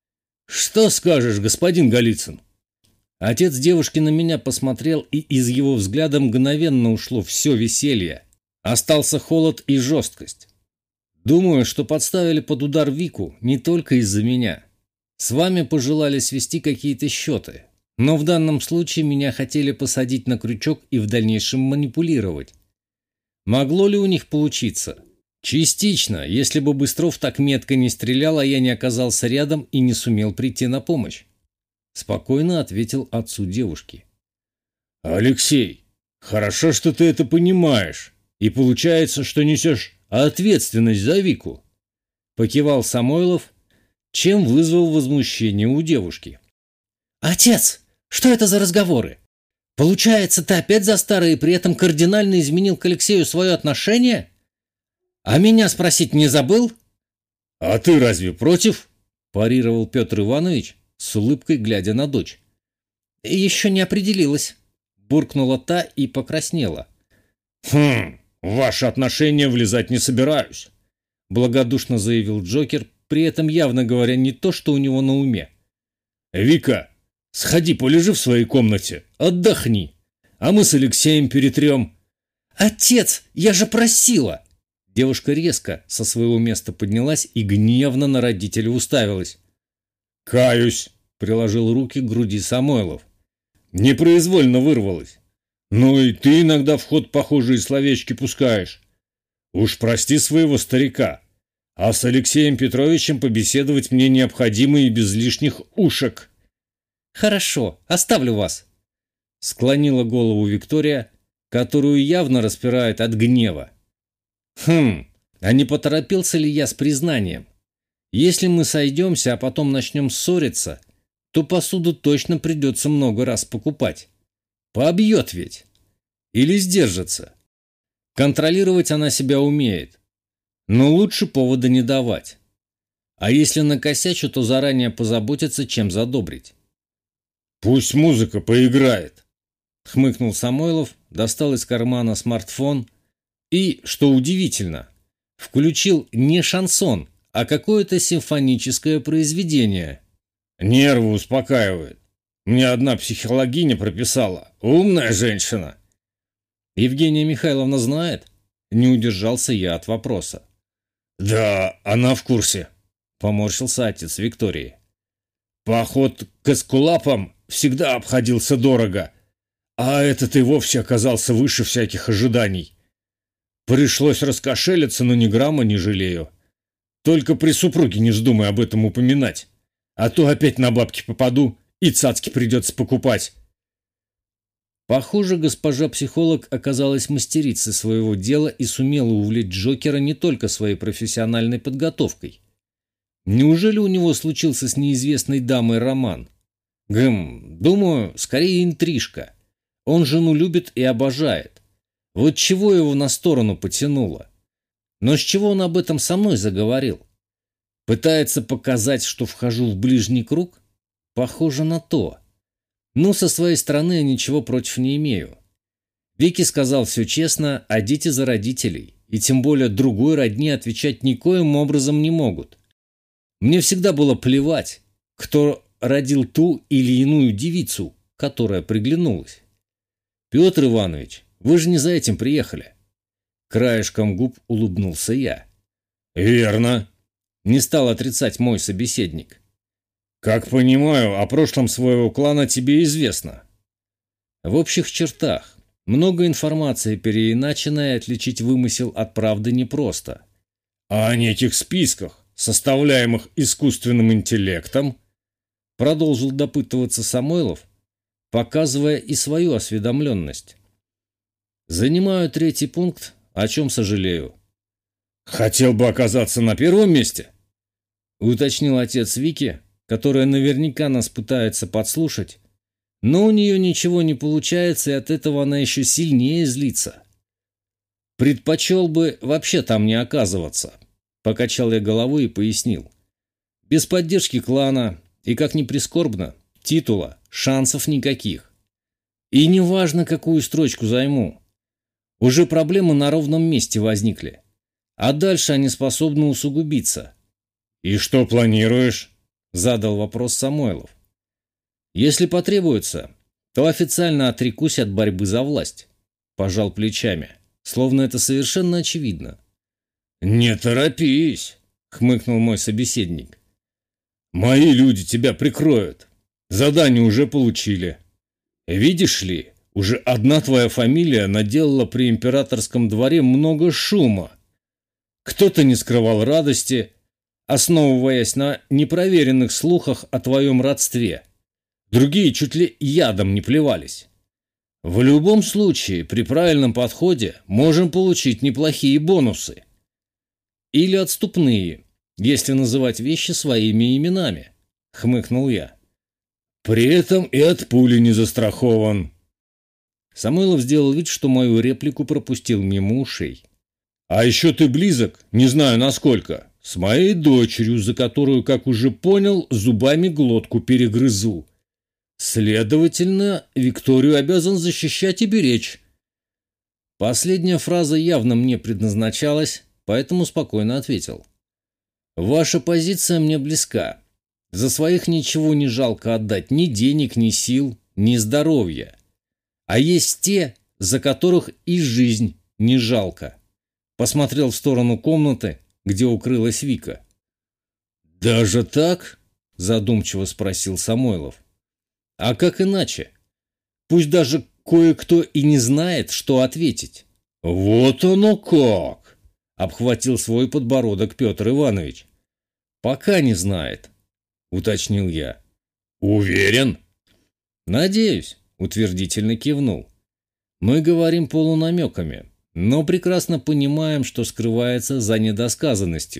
B: Что скажешь, господин Голицын?»
A: Отец девушки на меня посмотрел, и из его взгляда мгновенно ушло все веселье. Остался холод и жесткость. Думаю, что подставили под удар Вику не только из-за меня. С вами пожелали свести какие-то счеты, но в данном случае меня хотели посадить на крючок и в дальнейшем манипулировать. Могло ли у них получиться? Частично, если бы Быстров так метко не стрелял, а я не оказался рядом и не сумел прийти на помощь. Спокойно ответил отцу девушки.
B: «Алексей, хорошо, что ты это понимаешь, и получается, что несешь ответственность за Вику», —
A: покивал Самойлов, чем вызвал возмущение у девушки. «Отец, что это за разговоры? Получается, ты опять за старое и при этом кардинально изменил к Алексею свое отношение? А меня спросить не забыл?»
B: «А ты разве против?»
A: – парировал Петр Иванович, с улыбкой глядя на дочь. «Еще не определилась», – буркнула та и покраснела.
B: «В ваши отношения влезать не собираюсь»,
A: – благодушно заявил Джокер, при этом явно говоря не то, что у него на уме.
B: «Вика, сходи полежи в своей комнате, отдохни, а мы с Алексеем перетрем».
A: «Отец, я же просила!» Девушка резко со своего места поднялась и гневно на родителя уставилась.
B: «Каюсь», — приложил руки к груди Самойлов. «Непроизвольно вырвалось. Ну и ты иногда в ход похожие словечки пускаешь. Уж прости своего старика, а с Алексеем Петровичем побеседовать мне необходимо и без лишних ушек».
A: «Хорошо, оставлю вас», — склонила голову Виктория, которую явно распирает от гнева. А не поторопился ли я с признанием? Если мы сойдемся, а потом начнем ссориться, то посуду точно придется много раз покупать. Побьет ведь. Или сдержится. Контролировать она себя умеет. Но лучше повода не давать. А если накосячу, то заранее позаботиться, чем задобрить.
B: «Пусть музыка поиграет»,
A: — хмыкнул Самойлов, достал из кармана смартфон и, что удивительно, включил не шансон, а какое-то симфоническое произведение.
B: «Нервы успокаивает. Мне одна психологиня прописала. Умная женщина».
A: «Евгения Михайловна знает?» Не удержался я от вопроса.
B: «Да, она в курсе», —
A: поморщился отец Виктории.
B: «Поход к эскулапам всегда обходился дорого, а этот и вовсе оказался выше всяких ожиданий. Пришлось раскошелиться, но ни грамма не жалею. Только при супруге не вздумай об этом упоминать, а то опять на бабки попаду и цацки придется покупать».
A: Похоже, госпожа психолог оказалась мастерицей своего дела и сумела увлечь Джокера не только своей профессиональной подготовкой. Неужели у него случился с неизвестной дамой роман? Думаю, скорее интрижка. Он жену любит и обожает. Вот чего его на сторону потянуло? Но с чего он об этом со мной заговорил? Пытается показать, что вхожу в ближний круг? Похоже на то. Ну, со своей стороны я ничего против не имею. Вики сказал все честно, а дети за родителей. И тем более другой родне отвечать никоим образом не могут. Мне всегда было плевать, кто родил ту или иную девицу, которая приглянулась. Петр Иванович, вы же не за этим приехали. Краешком губ улыбнулся я.
B: Верно.
A: Не стал отрицать мой собеседник.
B: Как понимаю, о прошлом своего клана тебе известно.
A: В общих чертах. Много информации переиначено, и отличить вымысел от правды непросто.
B: А о неких списках, составляемых искусственным интеллектом,
A: продолжил допытываться Самойлов, показывая и свою осведомленность. Занимаю 3-й пункт, о чем сожалею.
B: Хотел бы оказаться на первом месте?
A: Уточнил отец Вики, которая наверняка нас пытается подслушать, но у нее ничего не получается, и от этого она еще сильнее злится. Предпочел бы вообще там не оказываться, покачал я головой и пояснил. Без поддержки клана и, как ни прискорбно, титула, шансов никаких. И неважно, какую строчку займу. Уже проблемы на ровном месте возникли, а дальше они способны усугубиться.
B: «И что планируешь?»
A: – задал вопрос Самойлов. «Если потребуется, то официально отрекусь от борьбы за власть», – пожал плечами, словно это совершенно очевидно.
B: «Не торопись», – хмыкнул мой собеседник. «Мои люди тебя прикроют. Задание уже получили. Видишь ли, уже одна твоя фамилия наделала при императорском дворе много шума. Кто-то не скрывал радости, основываясь на непроверенных слухах о твоем родстве. Другие чуть ли ядом не плевались. В любом случае, при правильном подходе можем получить неплохие бонусы. Или отступные, если называть вещи своими именами», — хмыкнул я. «При этом и от пули не застрахован».
A: Самойлов сделал вид, что мою реплику пропустил мимо ушей.
B: «А еще ты близок, не знаю насколько, с моей дочерью, за которую, как уже понял, зубами глотку перегрызу. Следовательно, Викторию обязан защищать и беречь».
A: Последняя фраза явно мне предназначалась, поэтому спокойно ответил. «Ваша позиция мне близка. За своих ничего не жалко отдать, ни денег, ни сил, ни здоровья. А есть те, за которых и жизнь не жалко». Посмотрел в сторону комнаты, где укрылась Вика. «Даже так?» – задумчиво спросил Самойлов. «А как иначе? Пусть даже кое-кто и не знает, что ответить».
B: «Вот оно как!»
A: – обхватил свой подбородок Петр Иванович. «Пока не знает», – уточнил я.
B: «Уверен?»
A: «Надеюсь», – утвердительно кивнул. «Мы говорим полунамеками, но прекрасно понимаем, что скрывается за недосказанностью».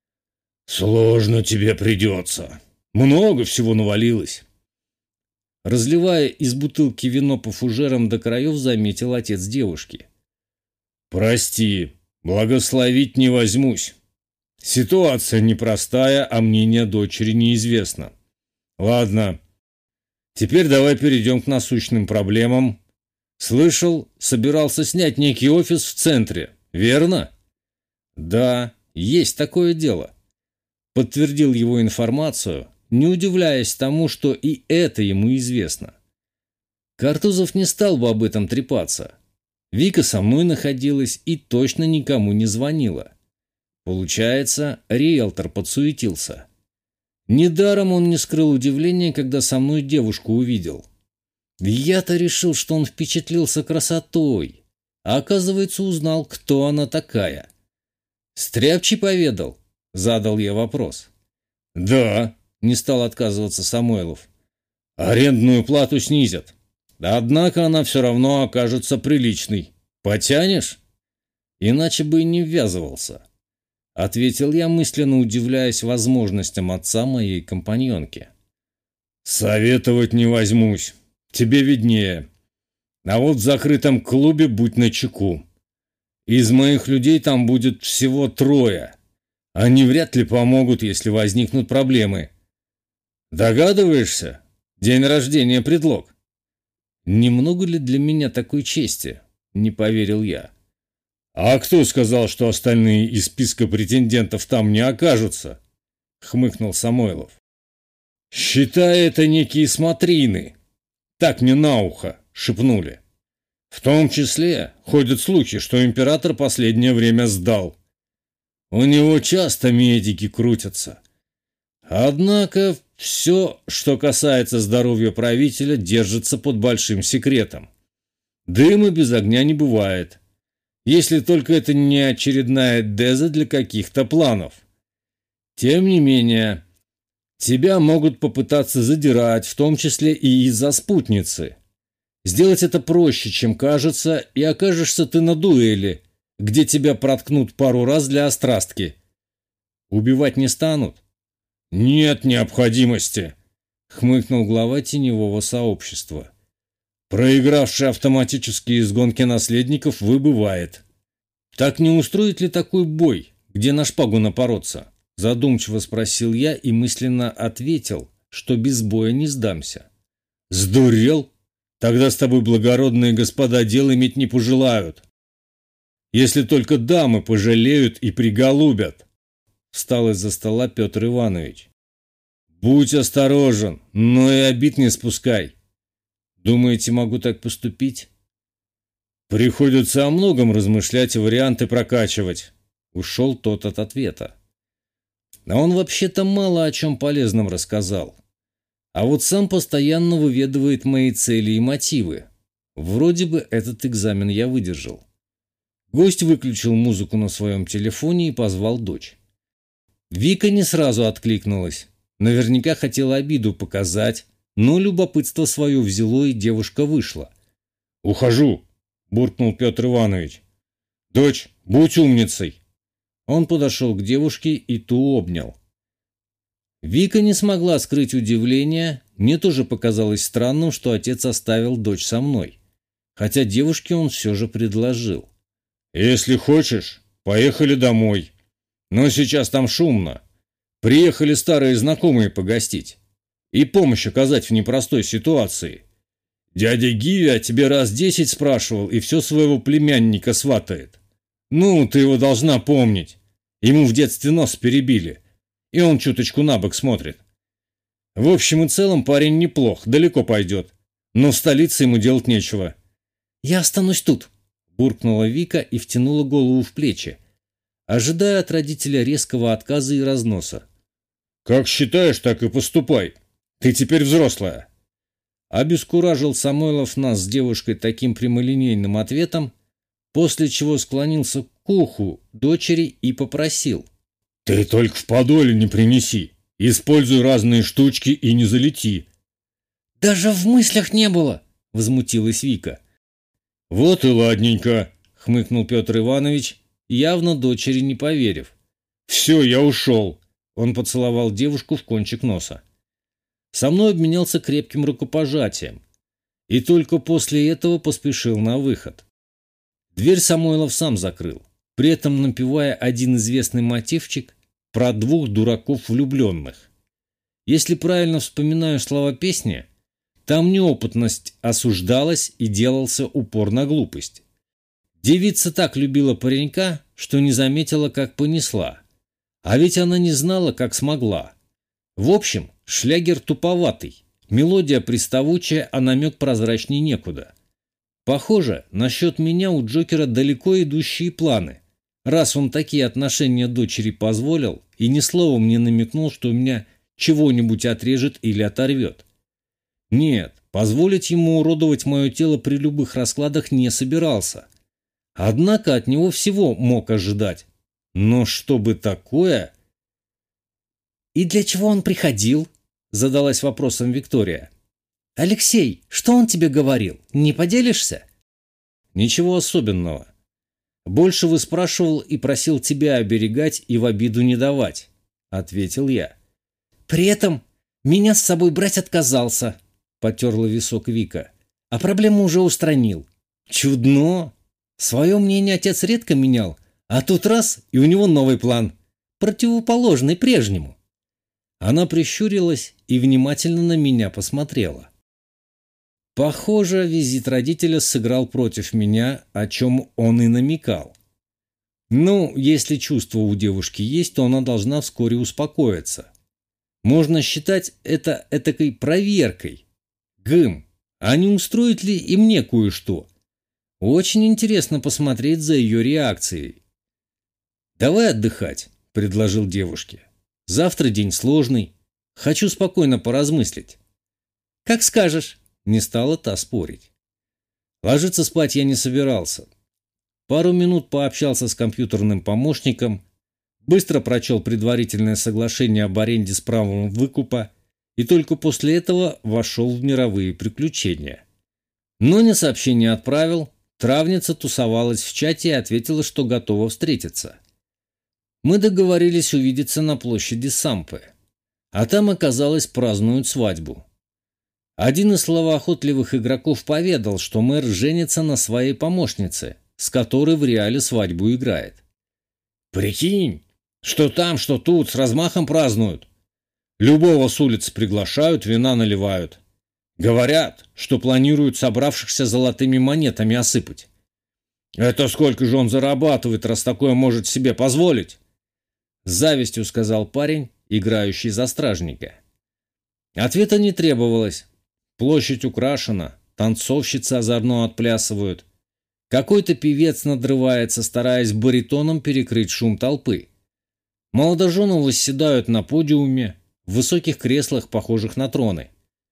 B: «Сложно тебе придется. Много всего навалилось».
A: Разливая из бутылки вино по фужерам до краев, заметил отец девушки.
B: «Прости, благословить не возьмусь. Ситуация непростая, а мнение дочери неизвестно. Ладно, теперь давай перейдем к насущным проблемам. Слышал, собирался снять некий офис в центре, верно?» «Да, есть такое дело», — подтвердил его информацию, не удивляясь тому, что и это ему известно. Картузов не стал бы об этом трепаться. Вика со мной находилась и точно никому не звонила. Получается, риэлтор подсуетился. Недаром он не скрыл удивления, когда со мной девушку увидел. Я-то решил, что он впечатлился красотой, а оказывается, узнал, кто она такая. «Стряпчий поведал?» – задал я вопрос. «Да», – не стал отказываться Самойлов. «Арендную плату снизят. Однако она все равно окажется приличной. Потянешь?»
A: «Иначе бы и не ввязывался», – ответил я, мысленно удивляясь возможностям отца моей компаньонки.
B: «Советовать не возьмусь. Тебе виднее. А вот в закрытом клубе будь начеку. Из моих людей там будет всего 3. Они вряд ли помогут, если возникнут проблемы. Догадываешься? День рождения предлог».
A: «Немного ли для меня такой чести?» – не поверил я.
B: «А кто сказал, что остальные из списка претендентов там не окажутся?» – хмыкнул Самойлов. «Считай это некие смотрины. Так мне на ухо шепнули. В том числе ходят слухи, что император последнее время сдал. У него часто медики крутятся. Однако все, что касается здоровья правителя, держится под большим секретом. Дыма без огня не бывает, если только это не очередная деза для каких-то планов. Тем не менее, тебя могут попытаться задирать, в том числе и из-за спутницы. Сделать это проще, чем кажется, и окажешься ты на дуэли, где тебя проткнут пару раз для острастки. Убивать не станут? Нет необходимости, хмыкнул глава теневого сообщества. Проигравший автоматические изгонки наследников выбывает. Так не устроит ли такой бой, где на шпагу напороться? Задумчиво спросил я и мысленно ответил, что без боя не сдамся. Сдурел? Тогда с тобой благородные господа дел иметь не пожелают. Если только дамы пожалеют и приголубят. Встал из-за стола Петр Иванович. Будь осторожен, но и обид не спускай. Думаете, могу так поступить? Приходится о многом размышлять и варианты прокачивать. Ушел тот от ответа. А он вообще-то мало о чем полезном рассказал. А вот сам постоянно выведывает мои цели и мотивы. Вроде бы этот экзамен я выдержал. Гость выключил музыку на своем телефоне и позвал дочь. Вика не сразу откликнулась. Наверняка хотела обиду показать, но любопытство свое взяло, и девушка вышла. «Ухожу!» – буркнул Петр Иванович. «Дочь, будь умницей!» Он подошел к девушке и ту обнял. Вика не смогла скрыть удивление, мне тоже показалось странным, что отец оставил дочь со мной. Хотя девушке он все же предложил. «Если хочешь, поехали домой. Но сейчас там шумно. Приехали старые знакомые погостить и помощь оказать в непростой ситуации. Дядя Гиви о тебе раз 10 спрашивал и все своего племянника сватает. Ну, ты его должна помнить. Ему в детстве нос перебили, и он чуточку набок смотрит. В общем и целом парень неплох, далеко пойдет, но в столице ему делать нечего». «Я останусь тут», – буркнула Вика и втянула голову в плечи, ожидая от родителя резкого отказа и разноса. «Как считаешь, так и поступай. Ты теперь взрослая». Обескуражил Самойлов нас с девушкой таким прямолинейным ответом, после чего склонился к уху дочери и попросил. «Ты только в подоле не принеси. Используй разные штучки и не залети». «Даже в мыслях не было», — возмутилась Вика. «Вот и ладненько», — хмыкнул Петр Иванович, явно дочери не поверив. «Все, я ушел». Он поцеловал девушку в кончик носа. Со мной обменялся крепким рукопожатием и только после этого поспешил на выход. Дверь Самойлов сам закрыл, при этом напевая один известный мотивчик про двух дураков влюбленных. Если правильно вспоминаю слова песни, там неопытность осуждалась и делался упор на глупость. Девица так любила паренька, что не заметила, как понесла. А ведь она не знала, как смогла. В общем, шлягер туповатый, мелодия приставучая, а намек прозрачней некуда. Похоже, насчет меня у Джокера далеко идущие планы, раз он такие отношения дочери позволил и ни словом не намекнул, что у меня чего-нибудь отрежет или оторвет. Нет, позволить ему уродовать мое тело при любых раскладах не собирался. Однако от него всего мог ожидать. Но чтобы такое... «И для чего он приходил?» – задалась вопросом Виктория. «Алексей, что он тебе говорил? Не поделишься?» «Ничего особенного. Больше выспрашивал и просил тебя оберегать и в обиду не давать», – ответил я. «При этом меня с собой брать отказался», – потерла висок Вика. «А проблему уже устранил». «Чудно! Свое мнение отец редко менял, а тут раз, и у него новый план, противоположный прежнему». Она прищурилась и внимательно на меня посмотрела. Похоже, визит родителя сыграл против меня, о чем он и намекал. Ну, если чувства у девушки есть, то она должна вскоре успокоиться.
A: Можно считать это этакой проверкой. Гм, а не устроит ли и мне кое-что? Очень интересно посмотреть за ее реакцией. «Давай отдыхать», — предложил девушке. «Завтра день сложный. Хочу спокойно поразмыслить». «Как скажешь», — не стала та спорить. Ложиться спать я не собирался. Пару минут пообщался с компьютерным помощником, быстро прочел предварительное соглашение об аренде с правом выкупа и только после этого вошел в мировые приключения. Но не сообщение отправил, травница тусовалась в чате и ответила, что готова встретиться. Мы договорились увидеться на площади Сампы, а там, оказалось, празднуют свадьбу. Один из словоохотливых игроков поведал, что мэр женится на своей помощнице, с которой в реале свадьбу играет. «Прикинь, что там, что тут, с размахом празднуют. Любого с улицы приглашают, вина наливают. Говорят, что планируют собравшихся золотыми монетами осыпать. Это сколько же он зарабатывает, раз такое может себе позволить?» С завистью сказал парень, играющий за стражника. Ответа не требовалось. Площадь украшена, танцовщицы озорно отплясывают. Какой-то певец надрывается, стараясь баритоном перекрыть шум толпы. Молодожены восседают на подиуме, в высоких креслах, похожих на троны.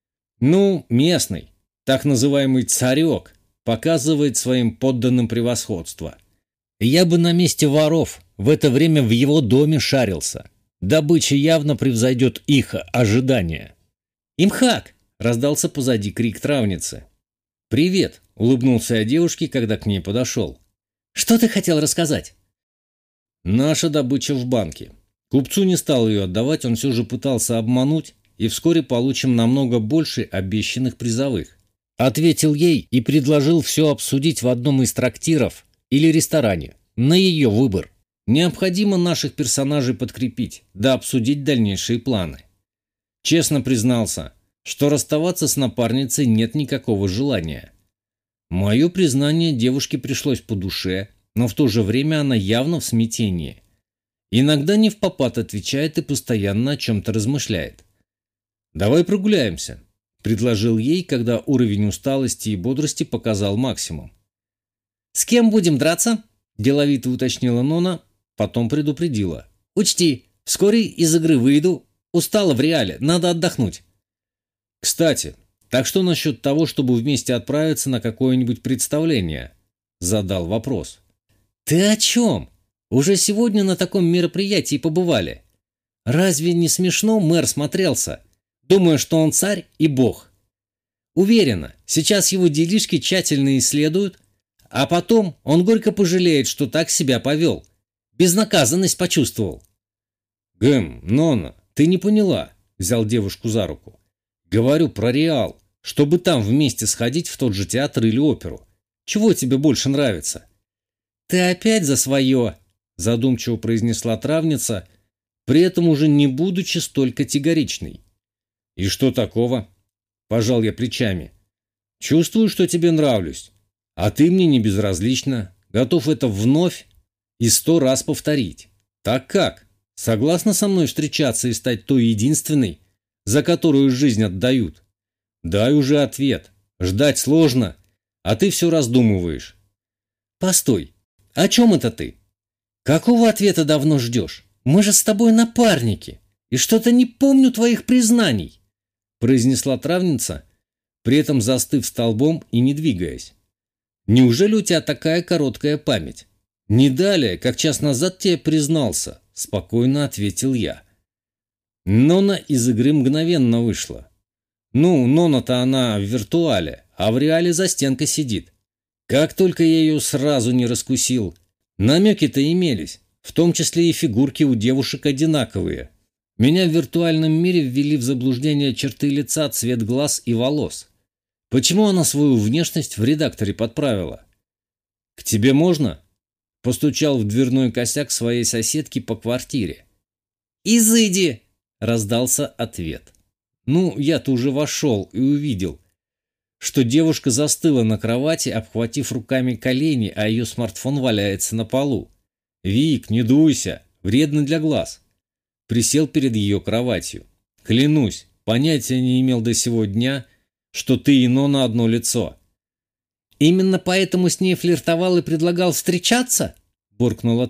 A: Ну, местный, так называемый царек, показывает своим подданным превосходство. Я бы на месте воров в это время в его доме шарился. Добыча явно превзойдет их ожидания. «Имхак!» — раздался позади крик травницы. «Привет!» — улыбнулся я девушке, когда к ней подошел. «Что ты хотел рассказать?» «Наша добыча в банке. Купцу не стал ее отдавать, он все же пытался обмануть, и вскоре получим намного больше обещанных призовых». Ответил ей и предложил все обсудить в одном из трактиров или ресторане, на ее выбор. Необходимо наших персонажей подкрепить, да обсудить дальнейшие планы. Честно признался, что расставаться с напарницей нет никакого желания. Мое признание девушке пришлось по душе, но в то же время она явно в смятении. Иногда невпопад отвечает и постоянно о чем-то размышляет. «Давай прогуляемся», — предложил ей, когда уровень усталости и бодрости показал максимум. «С кем будем драться?» – деловито уточнила Нона, потом предупредила. «Учти, вскоре из игры выйду, устала в реале, надо отдохнуть». «Кстати, так что насчет того, чтобы вместе отправиться на какое-нибудь представление?» – задал вопрос. «Ты о чем? Уже сегодня на таком мероприятии побывали. Разве не смешно мэр смотрелся, думая, что он царь и бог? Уверена, сейчас его делишки тщательно исследуют, а потом он горько пожалеет, что так себя повел. Безнаказанность почувствовал». Нона, ты не поняла», – взял девушку за руку. «Говорю про Реал, чтобы там вместе сходить в тот же театр или оперу. Чего тебе больше нравится?» «Ты опять за свое», – задумчиво произнесла травница, при этом уже не будучи столь категоричной. «И что такого?» – пожал я плечами. «Чувствую, что тебе нравлюсь, а ты мне не безразлична, готов это вновь и 100 раз повторить. Так как? Согласна со мной встречаться и стать той единственной, за которую жизнь отдают? Дай уже ответ. Ждать сложно, а ты все раздумываешь». «Постой, о чем это ты? Какого ответа давно ждешь? Мы же с тобой напарники, и что-то не помню твоих признаний», произнесла травница, при этом застыв столбом и не двигаясь. «Неужели у тебя такая короткая память? Не далее, как час назад тебе признался», спокойно ответил я. Нона из игры мгновенно вышла. Ну, Нона-то она в виртуале, а в реале за стенкой сидит. Как только я ее сразу не раскусил. Намеки-то имелись, в том числе и фигурки у девушек одинаковые. Меня в виртуальном мире ввели в заблуждение черты лица, цвет глаз и волос. Почему она свою внешность в редакторе подправила? «К тебе можно?» Постучал в дверной косяк своей соседки по квартире. «Изыди!» – раздался ответ. Ну, я-то уже вошел и увидел, что девушка застыла на кровати, обхватив руками колени, а ее смартфон валяется на полу. «Вик, не дуйся, вредно для глаз». Присел перед ее кроватью. Клянусь, понятия не имел до сего дня, что ты и Нона одно лицо. Именно поэтому с ней флиртовал и предлагал встречаться? Буркнула